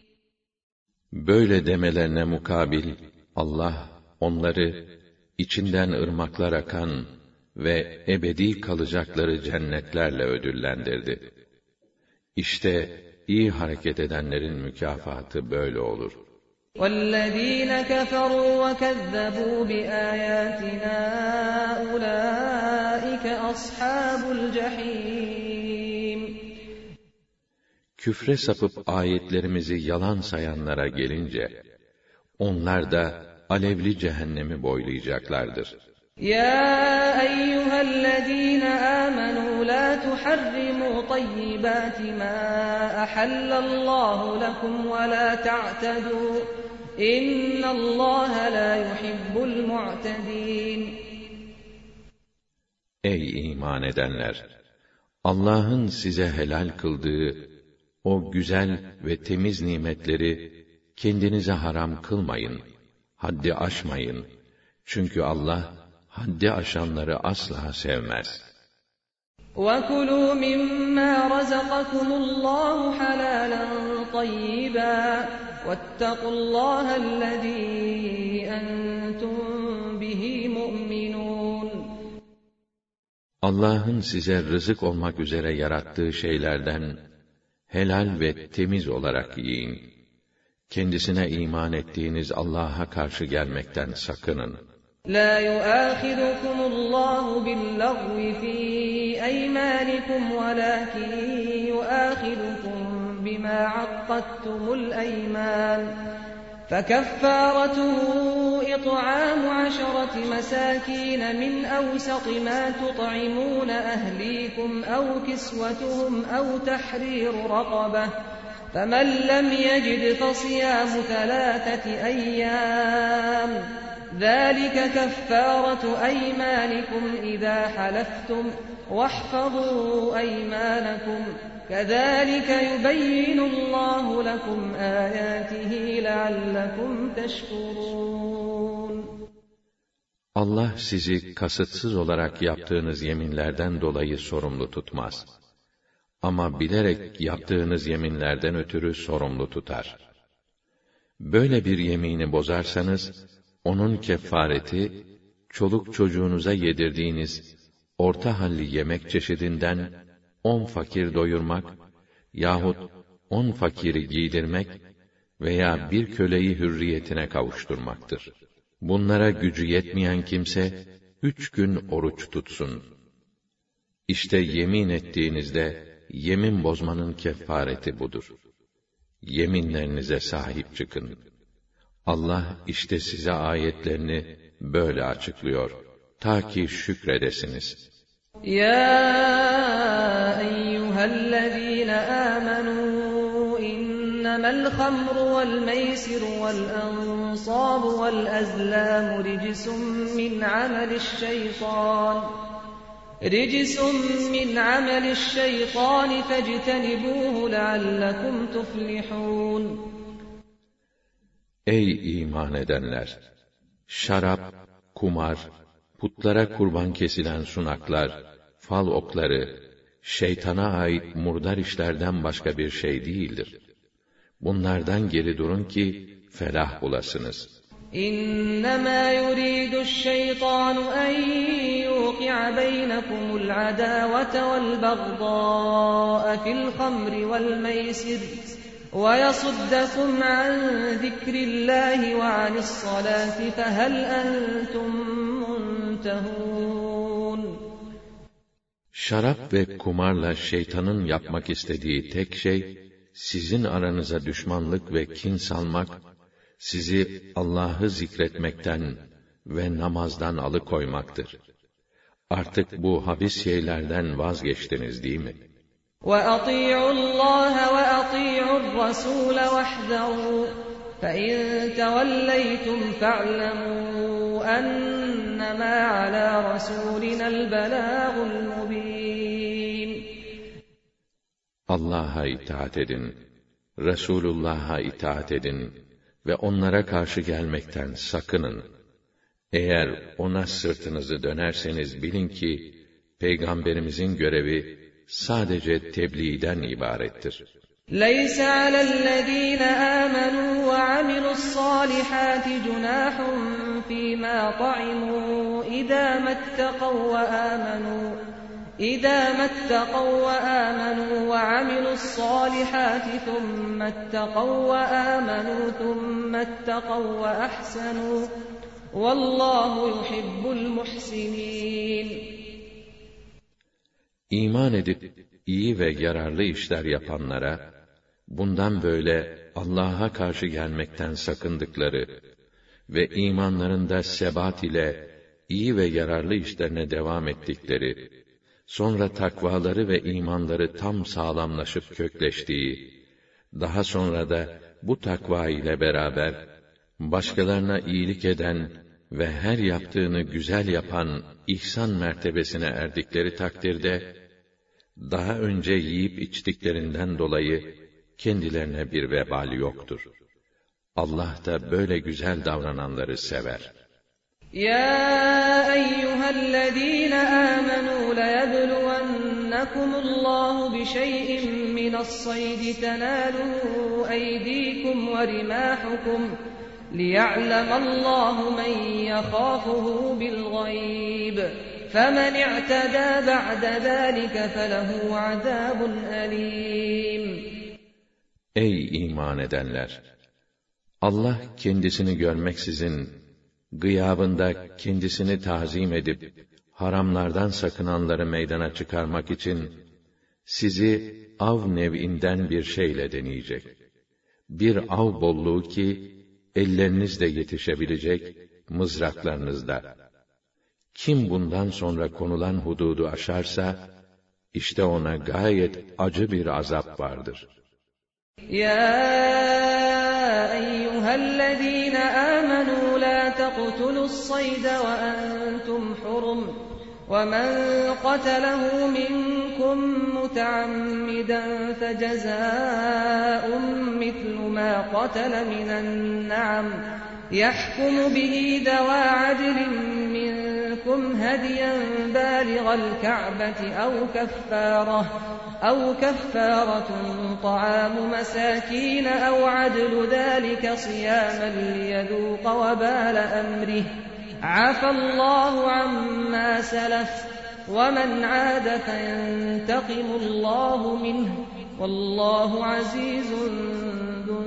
Böyle demelerine mukabil, Allah onları içinden ırmaklar akan ve ebedi kalacakları cennetlerle ödüllendirdi. İşte iyi hareket edenlerin mükafatı böyle olur. وَالَّذ۪ينَ كَفَرُوا وَكَذَّبُوا بِآيَاتِنَا أُولَٰئِكَ أَصْحَابُ الْجَحِيمِ. Küfre sapıp ayetlerimizi yalan sayanlara gelince, onlar da alevli cehennemi boylayacaklardır. يَا أَيُّهَا الَّذ۪ينَ آمَنُوا لَا تُحَرِّمُوا طَيِّبَاتِ مَا أَحَلَّ اللّٰهُ لَكُمْ وَلَا تَعْتَدُوا إِنَّ اللّٰهَ لَا يُحِبُّ الْمُعْتَد۪ينَ. Ey iman edenler! Allah'ın size helal kıldığı o güzel ve temiz nimetleri kendinize haram kılmayın, haddi aşmayın. Çünkü Allah haddi aşanları asla sevmez. وَكُلُوا مِمَّا رَزَقَكُمُ اللّٰهُ حَلَالًا طَيِّبًا وَاتَّقُوا اللّٰهَ الَّذ۪ي أَنْتُمْ بِهِ مُؤْمِنُونَ. Allah'ın size rızık olmak üzere yarattığı şeylerden helal ve temiz olarak yiyin. Kendisine iman ettiğiniz Allah'a karşı gelmekten sakının. لَا يُؤَاخِذُكُمُ اللّٰهُ بِاللَّغْوِ فِي أَيْمَانِكُمْ وَلَكِنْ يُؤَاخِذُكُمْ بما عقدتم الأيمان فكفارته إطعام 10 مساكين من أوسط ما تطعمون أهليكم أو كسوتهم أو تحرير رقبة فمن لم يجد فصيام 3 أيام ذلك كفارة أيمانكم إذا حلفتم واحفظوا أيمانكم كذلك يبين الله لكم آياته لعلكم تشكرون. Allah sizi kasıtsız olarak yaptığınız yeminlerden dolayı sorumlu tutmaz. Ama bilerek yaptığınız yeminlerden ötürü sorumlu tutar. Böyle bir yemini bozarsanız, onun kefareti, çoluk çocuğunuza yedirdiğiniz orta halli yemek çeşidinden 10 fakir doyurmak yahut 10 fakiri giydirmek veya bir köleyi hürriyetine kavuşturmaktır. Bunlara gücü yetmeyen kimse 3 gün oruç tutsun. İşte yemin ettiğinizde yemin bozmanın kefareti budur. Yeminlerinize sahip çıkın. Allah işte size ayetlerini böyle açıklıyor, ta ki şükredesiniz. Ya eyyühellezîne âmenû innemel hamru vel meysiru vel ansâbu vel ezlâmu ricisum min amelişşeytâni fectenibûhu leallekum tuflihûn. Ey iman edenler! Şarap, kumar, putlara kurban kesilen sunaklar, fal okları, şeytana ait murdar işlerden başka bir şey değildir. Bunlardan geri durun ki felah bulasınız. İnnemâ yuridu'ş-şeytânu en yuqi'a beynekumul adâvete vel bagdâ'e fil hamri vel meysir وَيَصُدَّكُمْ عَنْ ذِكْرِ اللّٰهِ وَعَنِ الصَّلَاةِ فَهَلْ أَنْتُمْ مُنْتَهُونَ. Şarap ve kumarla şeytanın yapmak istediği tek şey, sizin aranıza düşmanlık ve kin salmak, sizi Allah'ı zikretmekten ve namazdan alıkoymaktır. Artık bu habis şeylerden vazgeçtiniz değil mi? وَأَطِيعُوا اللّٰهَ وَأَطِيعُوا الرَّسُولَ وَاحْذَرُوا فَإِنْ تَوَلَّيْتُمْ فَاعْلَمُوا أَنَّمَا عَلَى رَسُولِنَا الْبَلَاغُ الْمُبِينُ. Allah'a itaat edin, Resulullah'a itaat edin ve onlara karşı gelmekten sakının. Eğer ona sırtınızı dönerseniz bilin ki, Peygamberimizin görevi, sadece tebliğden ibarettir. لَيْسَ عَلَى الَّذ۪ينَ آمَنُوا وَعَمِلُوا الصَّالِحَاتِ جُنَاحٌ فِي مَا طَعِمُوا إِذَا مَا اتَّقَوْا وَآمَنُوا وَعَمِلُوا الصَّالِحَاتِ ثُمَّ اتَّقَوْا وَآمَنُوا ثُمَّ اتَّقَوْا وَأَحْسَنُوا وَاللّٰهُ يُحِبُّ الْمُحْسِنِينَ. İman edip iyi ve yararlı işler yapanlara, bundan böyle Allah'a karşı gelmekten sakındıkları ve imanlarında sebat ile iyi ve yararlı işlerine devam ettikleri, sonra takvaları ve imanları tam sağlamlaşıp kökleştiği, daha sonra da bu takva ile beraber başkalarına iyilik eden ve her yaptığını güzel yapan ihsan mertebesine erdikleri takdirde, daha önce yiyip içtiklerinden dolayı kendilerine bir vebal yoktur. Allah da böyle güzel davrananları sever. Ya eyyühellezîne âmenû leyebluvennekumullahu bişey'in mina's-saydi tenâluhu eydîkum ve rimâhukum liya'lemallahu men yehâfuhu bil-gayb. فَمَنْ اِعْتَدَى بَعْدَ ذَٰلِكَ فَلَهُ عَذَابٌ أَلِيمٌ. Ey iman edenler! Allah kendisini görmeksizin, gıyabında kendisini tazim edip, haramlardan sakınanları meydana çıkarmak için, sizi av nev'inden bir şeyle deneyecek. Bir av bolluğu ki, ellerinizde yetişebilecek, mızraklarınızda. Kim bundan sonra konulan hududu aşarsa, işte ona gayet acı bir azap vardır. Ya eyyühellezîne âmenû lâ teqtulu's-sayde ve entum hurum. وَمَنْ قَتَلَهُ مِنْكُمْ مُتَعَمِّدًا فَجَزَاءٌ مِثْلُ مَا قَتَلَ مِنَ النَّعَمِ يَحْكُمُ بِهِ ذَوَى عَدْلٍ مِنْكُمْ هَدْيًا بَالِغَ الْكَعْبَةِ أَوْ كَفَّارَةٌ طَعَامُ مَسَاكِينَ أَوْ عَدْلُ ذَلِكَ صِيَامًا لِيَذُوقَ وَبَالَ أَمْرِهِ عَفَا اللّٰهُ عَمَّا سَلَفَ وَمَنْ عَادَ فَيَنْتَقِمُ اللّٰهُ مِنْهُ وَاللّٰهُ عَز۪يزٌ ذُو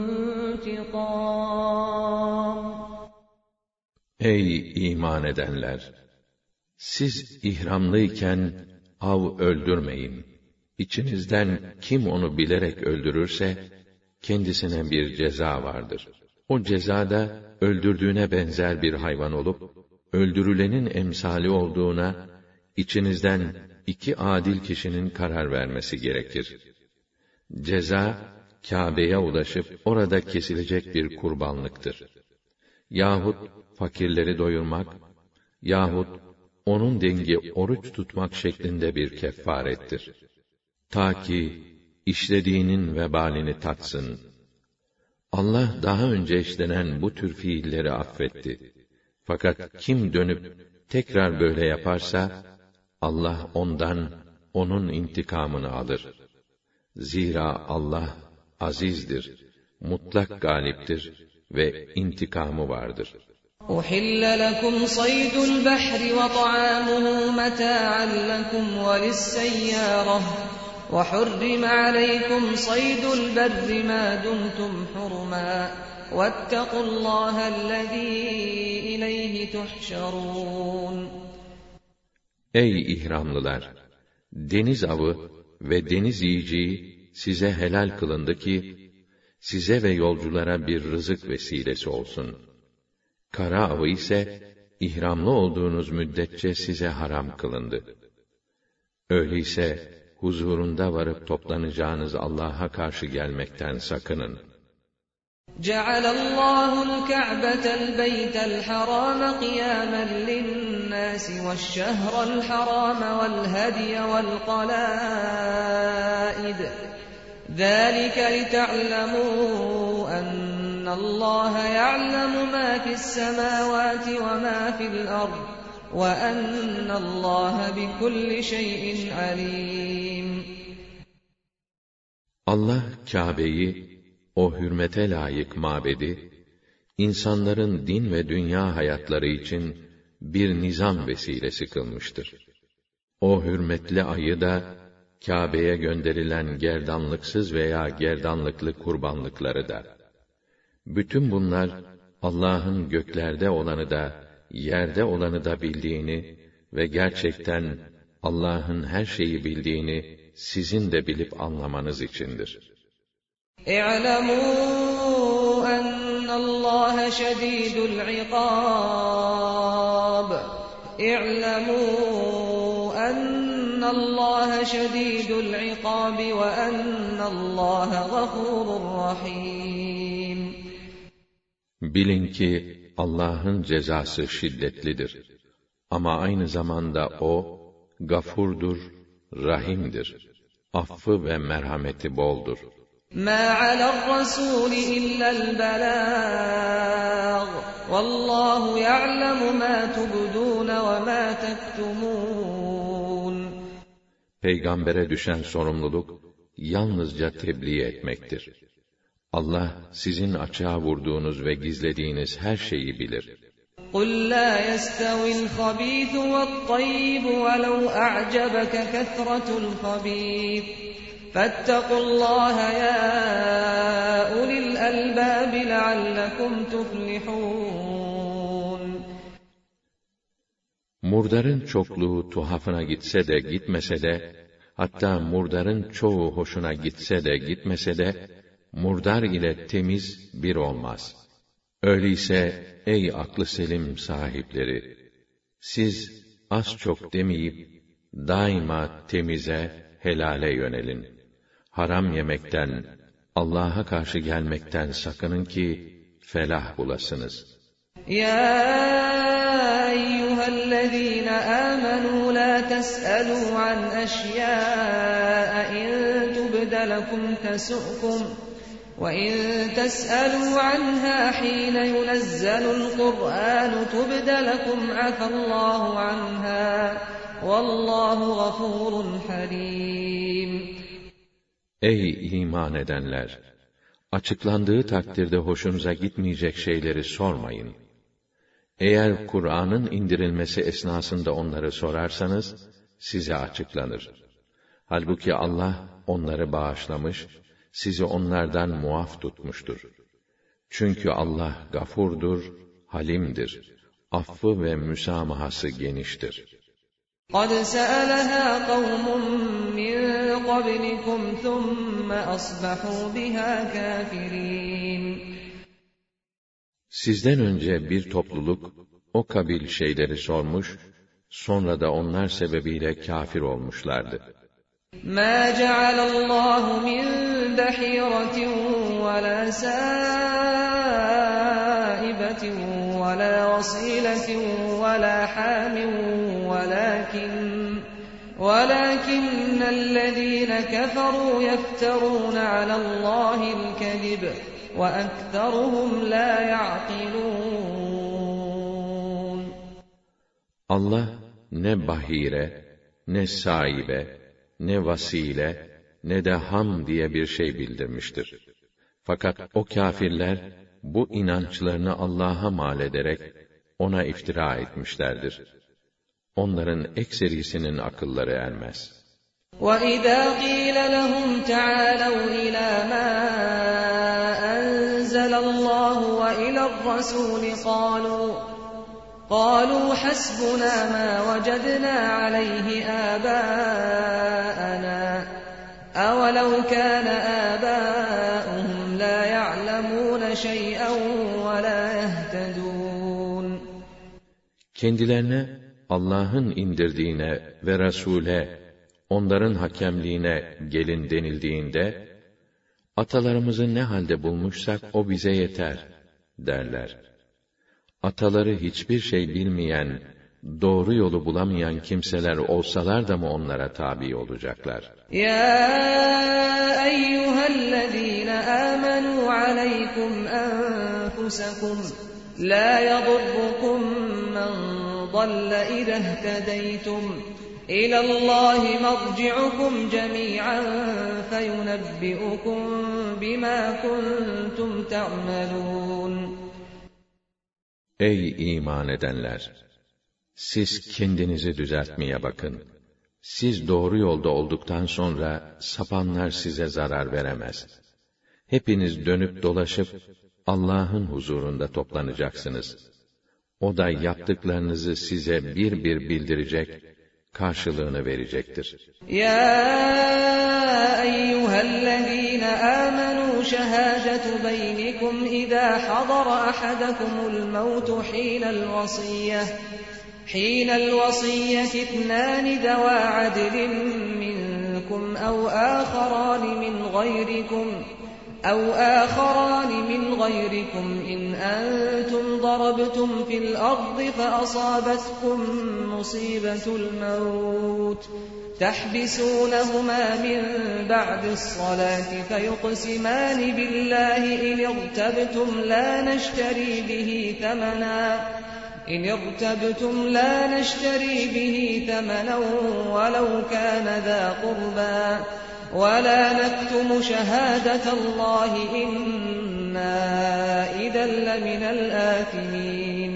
انْتِقَامٍ. Ey iman edenler! Siz ihramlıyken av öldürmeyin. İçinizden kim onu bilerek öldürürse, kendisine bir ceza vardır. O cezada, öldürdüğüne benzer bir hayvan olup, öldürülenin emsali olduğuna, içinizden 2 adil kişinin karar vermesi gerekir. Ceza, Kâbe'ye ulaşıp, orada kesilecek bir kurbanlıktır. Yahut, fakirleri doyurmak, yahut, onun dengi oruç tutmak şeklinde bir kefarettir. Ta ki, işlediğinin vebalini tatsın. Allah daha önce işlenen bu tür fiilleri affetti. Fakat kim dönüp tekrar böyle yaparsa, Allah ondan onun intikamını alır. Zira Allah azizdir, mutlak galiptir ve intikamı vardır. أُحِلَّ لَكُمْ صَيْدُ الْبَحْرِ وَطَعَامُهُ مَتَاعًا لَكُمْ وَلِلسَّيَّارَةِ وَحُرِّمَ عَلَيْكُمْ صَيْدُ الْبَرِّ مَا دُمْتُمْ حُرُمًا وَاتَّقُوا اللّٰهَ الَّذ۪ي إِلَيْهِ تُحْشَرُونَ. Ey ihramlılar! Deniz avı ve deniz yiyeceği size helal kılındı ki, size ve yolculara bir rızık vesilesi olsun. Kara avı ise, ihramlı olduğunuz müddetçe size haram kılındı. Öyleyse, huzurunda varıp toplanacağınız Allah'a karşı gelmekten sakının. جَعَلَ اللّٰهُ الْكَعْبَةَ الْبَيْتَ الْحَرَامَ قِيَامًا لِلنَّاسِ وَالشَّهْرَ الْحَرَامَ وَالْهَدْيَ وَالْقَلَائِدَ ذَٰلِكَ لِتَعْلَمُوا أَنَّ اللّٰهَ يَعْلَمُ مَا فِي السَّمَاوَاتِ وَمَا فِي الْأَرْضِ وَأَنَّ اللّٰهَ بِكُلِّ شَيْءٍ عَلِيمٌ. Allah Kâbe'yi, o hürmete layık mabedi, insanların din ve dünya hayatları için bir nizam vesilesi kılmıştır. O hürmetli ayı da, Kâbe'ye gönderilen gerdanlıksız veya gerdanlıklı kurbanlıkları da. Bütün bunlar, Allah'ın göklerde olanı da, yerde olanı da bildiğini ve gerçekten Allah'ın her şeyi bildiğini sizin de bilip anlamanız içindir. اِعْلَمُوا أَنَّ اللّٰهَ شَد۪يدُ الْعِقَابِ اِعْلَمُوا أَنَّ اللّٰهَ شَد۪يدُ الْعِقَابِ وَأَنَّ اللّٰهَ غَفُورٌ رَحِيمٌ. Bilin ki Allah'ın cezası şiddetlidir. Ama aynı zamanda O, gafurdur, rahimdir. Affı ve merhameti boldur. مَا عَلَى الرَّسُولِ إِلَّا الْبَلَاغُ وَاللّٰهُ يَعْلَمُ مَا تُبْدُونَ وَمَا تَكْتُمُونَ. Peygambere düşen sorumluluk, yalnızca tebliğ etmektir. Allah, sizin açığa vurduğunuz ve gizlediğiniz her şeyi bilir. قُلْ لَا يَسْتَوِي الْخَبِيثُ وَالطَّيِّبُ وَلَوْ أَعْجَبَكَ كَثْرَةُ الْخَبِيثِ فَاتَّقُوا اللّٰهَ يَا أُولِي الْأَلْبَابِ لَعَلَّكُمْ تُفْلِحُونَ. Murdarın çokluğu tuhafına gitse de gitmese de, Hatta murdarın çoğu hoşuna gitse de gitmese de, murdar ile temiz bir olmaz. Öyleyse ey aklı selim sahipleri, siz az çok demeyip, daima temize, helale yönelin. Haram yemekten, Allah'a karşı gelmekten sakının ki, felah bulasınız. يا أيها الذين آمنوا لا تسألوا عن أشياء إن تبد لكم تسؤكم وإن تسألوا عنها حين ينزل القرآن تبد لكم عفى الله عنها والله غفور حليم. Ey iman edenler! Açıklandığı takdirde hoşunuza gitmeyecek şeyleri sormayın. Eğer Kur'an'ın indirilmesi esnasında onları sorarsanız, size açıklanır. Halbuki Allah onları bağışlamış, sizi onlardan muaf tutmuştur. Çünkü Allah gafurdur, halimdir. Affı ve müsamahası geniştir. قَدْ سَأَلَهَا قَوْمٌ مِّن قَبْلِكُمْ ثُمَّ أَصْبَحُوا بِهَا كَافِرِينَ. Sizden önce bir topluluk o kabil şeyleri sormuş, sonra da onlar sebebiyle kâfir olmuşlardı. مَا جَعَلَ اللّٰهُ مِن بَحِيرَةٍ وَلَا سَائِبَةٍ وَلَا وَصِيلَةٍ وَلَا حَامٍ ولكن الذين كفروا يفترون على الله الكذب وأكثرهم لا يعقلون. Allah ne bahire, ne sahibe, ne vasile, ne de ham diye bir şey bildirmiştir. Fakat o kâfirler bu inançlarını Allah'a mal ederek ona iftira etmişlerdir. Onların ekserisinin akılları ermez. وَإِذَا قِيلَ لَهُمْ تَعَالَوْا إِلَى مَا أَنزَلَ اللَّهُ وَإِلَى الرَّسُولِ قَالُوا حَسْبُنَا مَا وَجَدْنَا عَلَيْهِ آبَاءَنَا أَوَلَوْ كَانَ آبَاؤُهُمْ لَا يَعْلَمُونَ شَيْئًا وَلَا يَهْتَدُونَ. Kendilerine Allah'ın indirdiğine ve Resul'e, onların hakemliğine gelin denildiğinde, atalarımızı ne halde bulmuşsak o bize yeter, derler. Ataları hiçbir şey bilmeyen, doğru yolu bulamayan kimseler olsalar da mı onlara tabi olacaklar? Ya eyyühellezîne âmenû aleykum enfusakum, la yadurrukum men ضل إذا اهتديتم إلى الله مرجعكم جميعا فينبئكم بما كنتم تعملون. Ey iman edenler! Siz kendinizi düzeltmeye bakın. Siz doğru yolda olduktan sonra sapanlar size zarar veremez. Hepiniz dönüp dolaşıp Allah'ın huzurunda toplanacaksınız. O da yaptıklarınızı size bir bir bildirecek, karşılığını verecektir. Ya eyyühellezîne âmenû şehâdetu beynikum izâ hadara ahadakumul mevtu hînel vasiyyeti ithnâni devâ adlin minkum ev آخران من غيركم إن أنتم ضربتم في الأرض فأصابتكم مصيبة الموت تحبسونهما من بعد الصلاة فيقسمان بالله إن ارتبتم لا نشتري به ثمنا ولو كان ذا قربى ولا نكتم شهادة الله إنا إذا لمن الآثمين.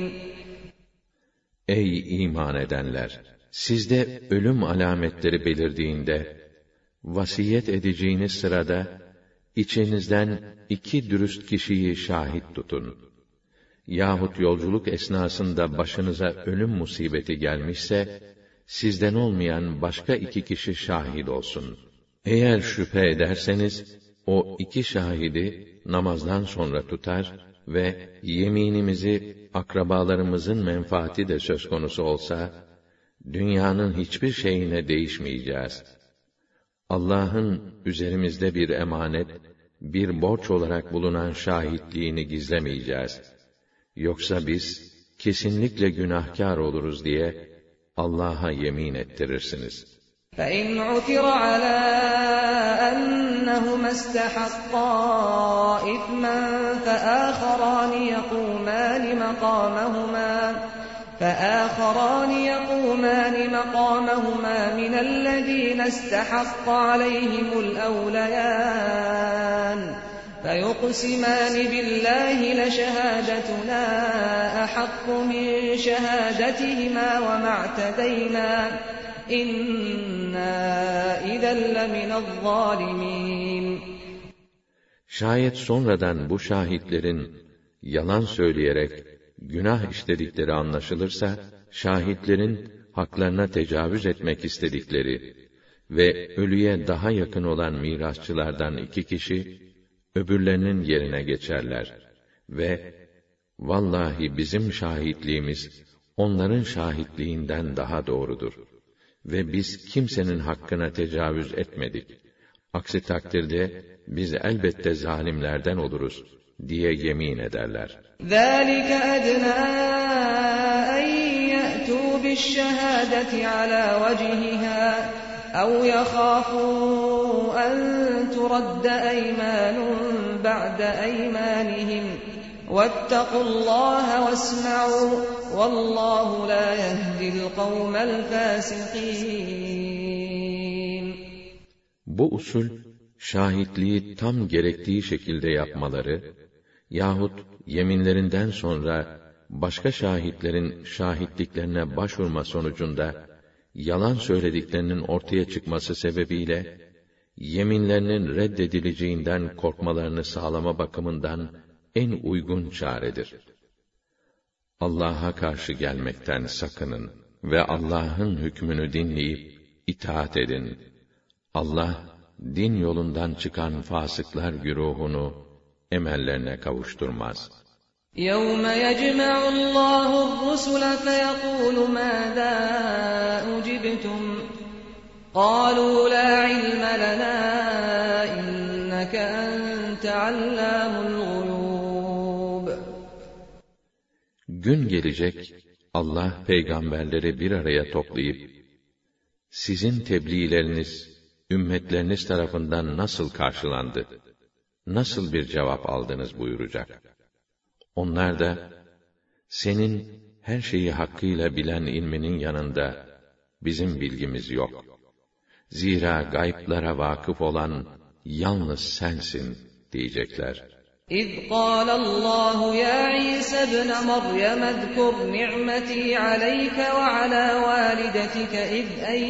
Ey iman edenler! Sizde ölüm alametleri belirdiğinde, vasiyet edeceğiniz sırada, içinizden 2 dürüst kişiyi şahit tutun. Yahut yolculuk esnasında başınıza ölüm musibeti gelmişse, sizden olmayan başka 2 kişi şahit olsun. Eğer şüphe ederseniz, o 2 şahidi namazdan sonra tutar ve yeminimizi akrabalarımızın menfaati de söz konusu olsa, dünyanın hiçbir şeyine değişmeyeceğiz. Allah'ın üzerimizde bir emanet, bir borç olarak bulunan şahitliğini gizlemeyeceğiz. Yoksa biz kesinlikle günahkar oluruz diye Allah'a yemin ettirirsiniz. فَإِنْ عُثِرَ عَلَى أَنَّهُمَا اسْتَحَقَّا إِثْمًا فآخران يقومان مقامهما من الذين استحق عليهم الأوليان فيقسمان بالله لشهادتنا أحق من شهادتهما وما اعتدينا إنا إذا لمن الظالمين. Şayet sonradan bu şahitlerin yalan söyleyerek günah işledikleri anlaşılırsa, şahitlerin haklarına tecavüz etmek istedikleri ve ölüye daha yakın olan mirasçılardan 2 kişi, öbürlerinin yerine geçerler ve vallahi bizim şahitliğimiz, onların şahitliğinden daha doğrudur ve biz kimsenin hakkına tecavüz etmedik. Aksi takdirde biz elbette zalimlerden oluruz diye yemin ederler. ذَٰلِكَ أَدْنَىٰ أَنْ يَأْتُوا بِالشَّهَادَةِ عَلَى وَجْهِهَا أَوْ يَخَافُوا أَنْ تُرَدَّ أَيْمَانٌ بَعْدَ أَيْمَانِهِمْ وَاتَّقُوا اللّٰهَ وَاسْمَعُوا وَاللّٰهُ لَا يَهْدِي الْقَوْمَ الْفَاسِقِينَ. Bu usul, şahitliği tam gerektiği şekilde yapmaları yahut yeminlerinden sonra başka şahitlerin şahitliklerine başvurma sonucunda yalan söylediklerinin ortaya çıkması sebebiyle yeminlerinin reddedileceğinden korkmalarını sağlama bakımından en uygun çaredir. Allah'a karşı gelmekten sakının ve Allah'ın hükmünü dinleyip itaat edin. Allah, din yolundan çıkan fasıklar güruhunu emellerine kavuşturmaz. يَوْمَ يَجْمَعُ اللّٰهُ الرُّسُلَ فَيَقُولُ مَاذَا أُجِبْتُمْ قَالُوا لَا عِلْمَ لَنَا إِنَّكَ أَنْتَ عَلَّامُ الْغُيُوبِ. Gün gelecek, Allah peygamberleri bir araya toplayıp, sizin tebliğleriniz, ümmetleriniz tarafından nasıl karşılandı, nasıl bir cevap aldınız buyuracak. Onlar da, senin her şeyi hakkıyla bilen ilminin yanında, bizim bilgimiz yok. Zira gayblara vakıf olan, yalnız sensin, diyecekler. إِذْ قَالَ اللّٰهُ يَا عِيسَى ابْنَ مَرْيَمَ اذْكُرْ نِعْمَتِي عَلَيْكَ وَعَلَى وَالِدَتِكَ إِذْ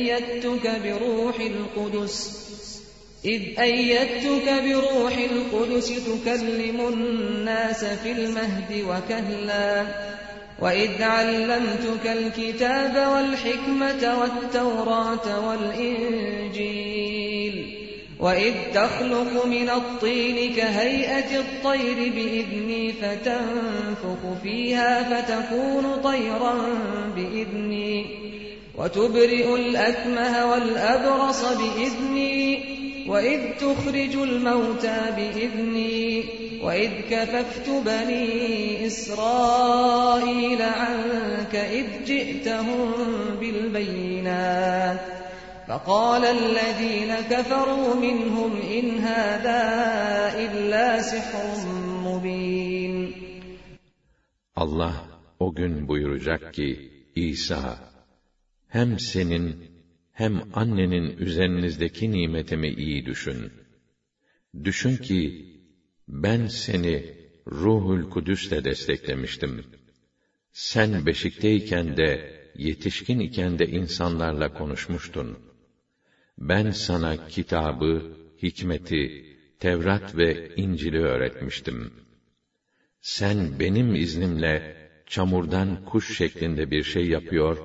أَيَّدتُّكَ بِرُوحِ الْقُدُسِ تُكَلِّمُ النَّاسَ فِي الْمَهْدِ وَكَهْلًا وَإِذْ عَلَّمْتُكَ الْكِتَابَ وَالْحِكْمَةَ وَالتَّوْرَاةَ وَالْإِنْجِيلَ وَإِذْ تَخْلُقُ مِنَ الطِّينِ كَهَيْئَةِ الطَّيْرِ بِإِذْنِي فَتَنفُخُ فِيهَا فَتَكُونُ طَيْرًا بِإِذْنِي وَتُبْرِئُ الْأَكْمَهَ وَالْأَبْرَصَ بِإِذْنِي وَإِذْ تُخْرِجُ الْمَوْتَى بِإِذْنِي وَإِذْ كَفَفْتُ بَنِي إِسْرَائِيلَ عَنكَ إِذْ جِئْتَهُم بِالْبَيِّنَاتِ فَقَالَ الَّذِينَ كَفَرُوا مِنْهُمْ إِنْ هَذَا إِلَّا سِحْرٌ مُّبِينٌ. Allah o gün buyuracak ki, İsa, hem senin hem annenin üzerinizdeki nimetimi iyi düşün. Düşün ki, ben seni Ruhul Kudüs'le desteklemiştim. Sen beşikteyken de, yetişkin iken de insanlarla konuşmuştun. Ben sana kitabı, hikmeti, Tevrat ve İncil'i öğretmiştim. Sen benim iznimle çamurdan kuş şeklinde bir şey yapıyor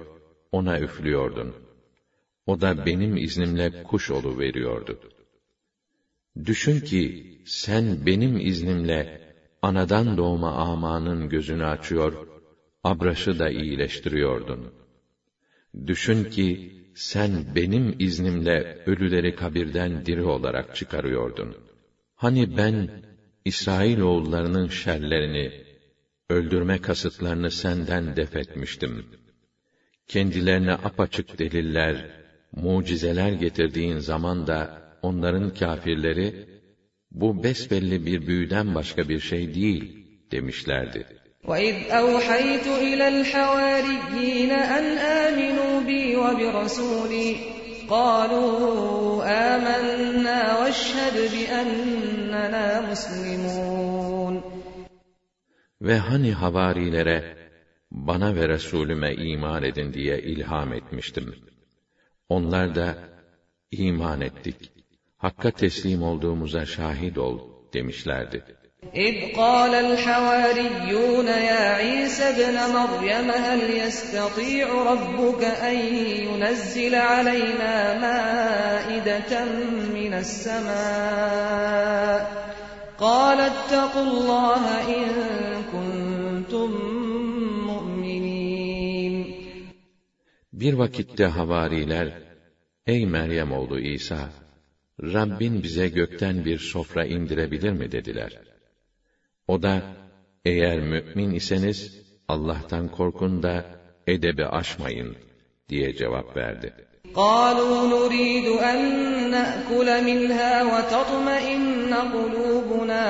ona üflüyordun. O da benim iznimle kuş oluveriyordu. Düşün ki, sen benim iznimle anadan doğma amanın gözünü açıyor, abraşı da iyileştiriyordun. Düşün ki, sen benim iznimle ölüleri kabirden diri olarak çıkarıyordun. Hani ben, İsrailoğullarının şerlerini, öldürme kasıtlarını senden def etmiştim. Kendilerine apaçık deliller, mucizeler getirdiğin zaman da, onların kâfirleri, bu besbelli bir büyüden başka bir şey değil, demişlerdi. وَإِذْ أَوْحَيْتُ إِلَى الْحَوَارِيِّينَ أَنْ آمِنُوا بِي وَبِرَسُولِي قَالُوا آمَنَّا وَاشْهَدْ بِأَنَّنَا مُسْلِمُونَ. Ve hani havarilere, bana ve Resulüme iman edin diye ilham etmiştim. Onlar da, iman ettik, Hakk'a teslim olduğumuza şahit ol, demişlerdi. إِذْ قَالَ الْحَوَارِيُّونَ يَا عِيسَى ابْنَ مَرْيَمَ هَلْ يَسْتَطِيعُ رَبُّكَ أَن يُنَزِّلَ عَلَيْنَا مَائِدَةً مِّنَ السَّمَاءِ قَالَ اتَّقُوا اللَّهَ إِن كُنتُم مُّؤْمِنِينَ. Bir vakitte havariler, ey Meryem oğlu İsa, Rabbin bize gökten bir sofra indirebilir mi dediler. O da, eğer mümin iseniz, Allah'tan korkun da edebi aşmayın, diye cevap verdi. قَالُوا نُرِيدُ أَن نَّأْكُلَ مِنْهَا وَتَطْمَئِنَّ قُلُوبُنَا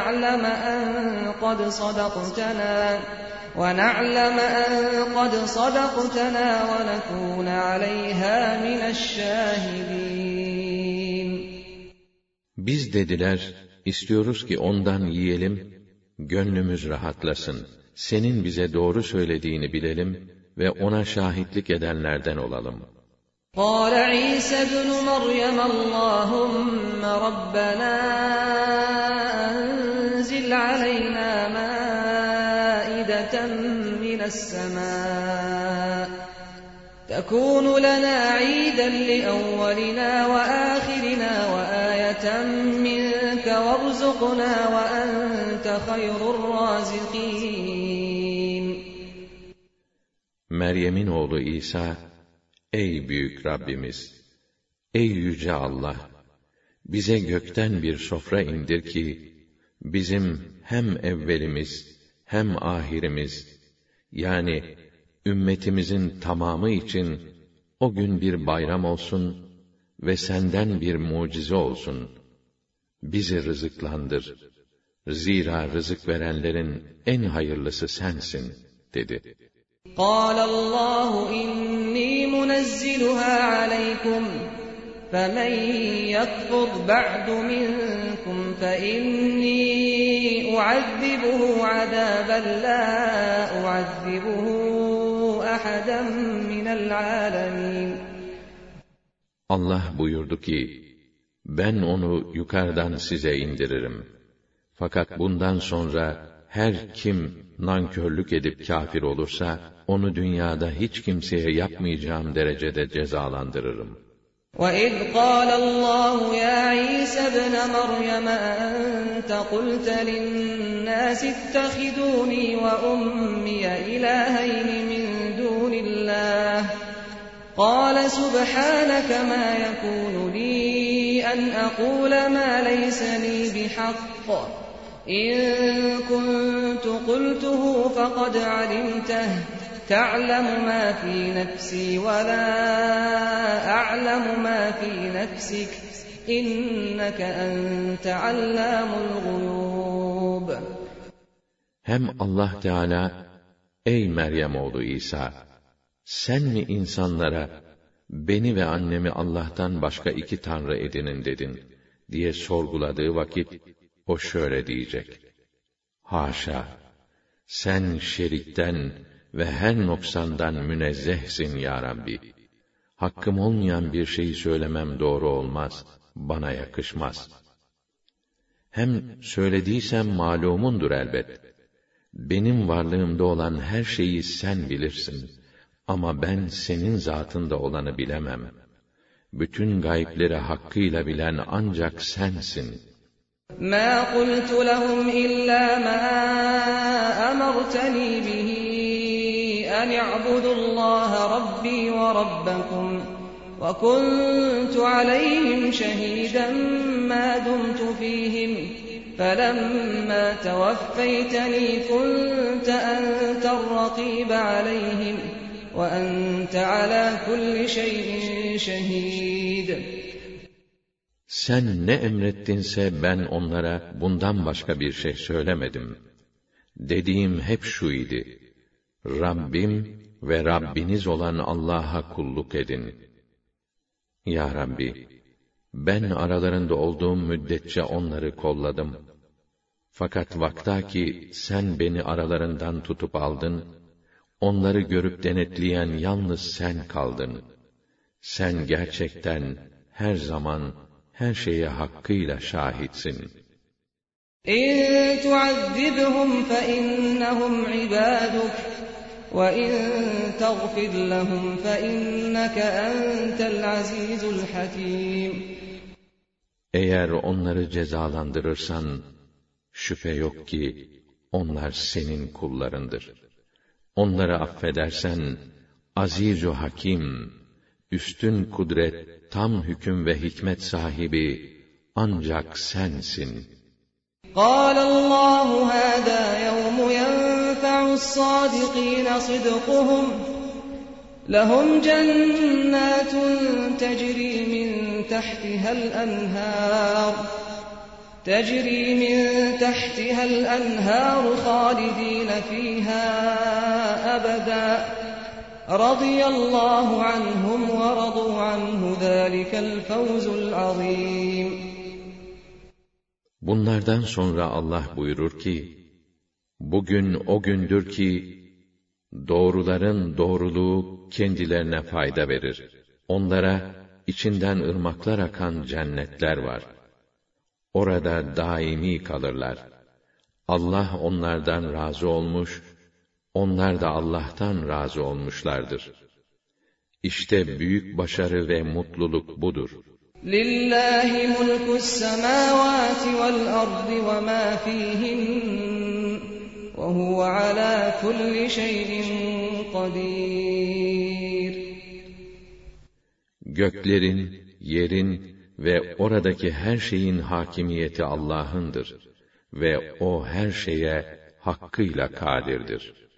وَنَعْلَمَ أَن قَدْ صَدَقْتَنَا وَنَكُونَ عَلَيْهَا مِنَ الشَّاهِدِينَ. Biz dediler, istiyoruz ki ondan yiyelim, gönlümüz rahatlasın, senin bize doğru söylediğini bilelim ve ona şahitlik edenlerden olalım. قَالَ عِيسَى ابْنُ مَرْيَمَ اللَّهُمَّ رَبَّنَا أَنزِلْ عَلَيْنَا مَائِدَةً مِّنَ السَّمَاءِ تَكُونُ لَنَا عِيدًا لِأَوَّلِنَا وَآخِرِنَا وَآيَةً مِّنكَ وَارْزُقْنَا وَأَنتَ خَيْرُ الرَّازِقِينَ. Meryem'in oğlu İsa, ey büyük Rabbimiz! Ey yüce Allah! Bize gökten bir sofra indir ki, bizim hem evvelimiz, hem ahirimiz, yani ümmetimizin tamamı için o gün bir bayram olsun ve senden bir mucize olsun. Bizi rızıklandır. Zira rızık verenlerin en hayırlısı sensin, dedi. قَالَ اللَّهُ إِنِّي مُنَزِّلُهَا عَلَيْكُمْ فَمَن يَكْفُرْ بَعْدُ مِنكُمْ فَإِنِّي أُعَذِّبُهُ عَذَابًا لَّا أُعَذِّبُهُ أَحَدًا مِّنَ الْعَالَمِينَ. Allah buyurdu ki, ben onu yukarıdan size indiririm. Fakat bundan sonra her kim nankörlük edip kâfir olursa, onu dünyada hiç kimseye yapmayacağım derecede cezalandırırım. وَإِذْ قَالَ اللَّهُ يَا عِيسَى ابْنَ مَرْيَمَ أَأَنتَ قُلْتَ لِلنَّاسِ اتَّخِذُونِي وَأُمِّيَ إِلَٰهَيْنِ مِن دُونِ اللَّهِ قَالَ سُبْحَانَكَ مَا يَكُونُ لِي أَنْ أَقُولَ مَا لَيْسَ لِي بِحَقٍّ إِن كُنتُ قُلْتُهُ فَقَدْ عَلِمْتَهُ تَعْلَمُ مَا فِي نَفْسِي وَلَا أَعْلَمُ مَا فِي نَفْسِكَ إِنَّكَ أَنْتَ عَلَّامُ الْغُيُوبِ. Hem Allah Teala, ey Meryem oğlu İsa, sen mi insanlara, beni ve annemi Allah'tan başka iki tanrı edinin dedin, diye sorguladığı vakit, o şöyle diyecek: haşa! Sen şerikten ve her noksandan münezzehsin ya Rabbi. Hakkım olmayan bir şeyi söylemem doğru olmaz, bana yakışmaz. Hem söylediysem malumundur elbet. Benim varlığımda olan her şeyi sen bilirsin. Ama ben senin zatında olanı bilemem. Bütün gaybleri hakkıyla bilen ancak sensin. مَا قُلْتُ لَهُمْ إِلَّا مَا أَمَرْتَنِي بِهِ أَنِ اعْبُدُوا اللَّهَ رَبِّي وَرَبَّكُمْ وَكُنْتُ عَلَيْهِمْ شَهِيدًا مَا دُمْتُ فِيهِمْ فَلَمَّا تَوَفَّيْتَنِي كُنْتَ أَنْتَ الرَّقِيبَ عَلَيْهِمْ وَأَنْتَ عَلَى كُلِّ شَيْءٍ شَهِيدٌ. Sen ne emrettinse ben onlara bundan başka bir şey söylemedim. Dediğim hep şu idi: Rabbim ve Rabbiniz olan Allah'a kulluk edin. Ya Rabbi, ben aralarında olduğum müddetçe onları kolladım. Fakat vaktaki sen beni aralarından tutup aldın, onları görüp denetleyen yalnız sen kaldın. Sen gerçekten her zaman her şeye hakkıyla şahitsin. İn tu'azzibhum fe innahum ibaduk ve in tagfir lehum fe inneke entel azizul hakim. Eğer onları cezalandırırsan, şüphe yok ki onlar senin kullarındır. Onları affedersen, aziz-u hakim, üstün kudret, tam hüküm ve hikmet sahibi ancak sensin. قَالَ اللّٰهُ هَذَا يَوْمُ يَنْفَعُ الصَّادِقِينَ صِدْقُهُمْ لَهُمْ جَنَّاتٌ تَجْرِي مِنْ تَحْتِهَا الْأَنْهَارُ خَالِدِينَ فِيهَا أَبَدًا رَضِيَ اللّٰهُ عَنْهُمْ وَرَضُوا عَنْهُ ذَٰلِكَ الْفَوْزُ الْعَظِيمُ. Bunlardan sonra Allah buyurur ki, bugün o gündür ki, doğruların doğruluğu kendilerine fayda verir. Onlara içinden ırmaklar akan cennetler var. Orada daimi kalırlar. Allah onlardan razı olmuş, onlar da Allah'tan razı olmuşlardır. İşte büyük başarı ve mutluluk budur. لِلَّهِ مُلْكُ السَّمَاوَاتِ وَالْأَرْضِ وَمَا فِيهِنَّ وَهُوَ عَلَى كُلِّ شَيْءٍ قَدِيرٌ. Göklerin, yerin ve oradaki her şeyin hakimiyeti Allah'ındır ve o her şeye hakkıyla kadirdir.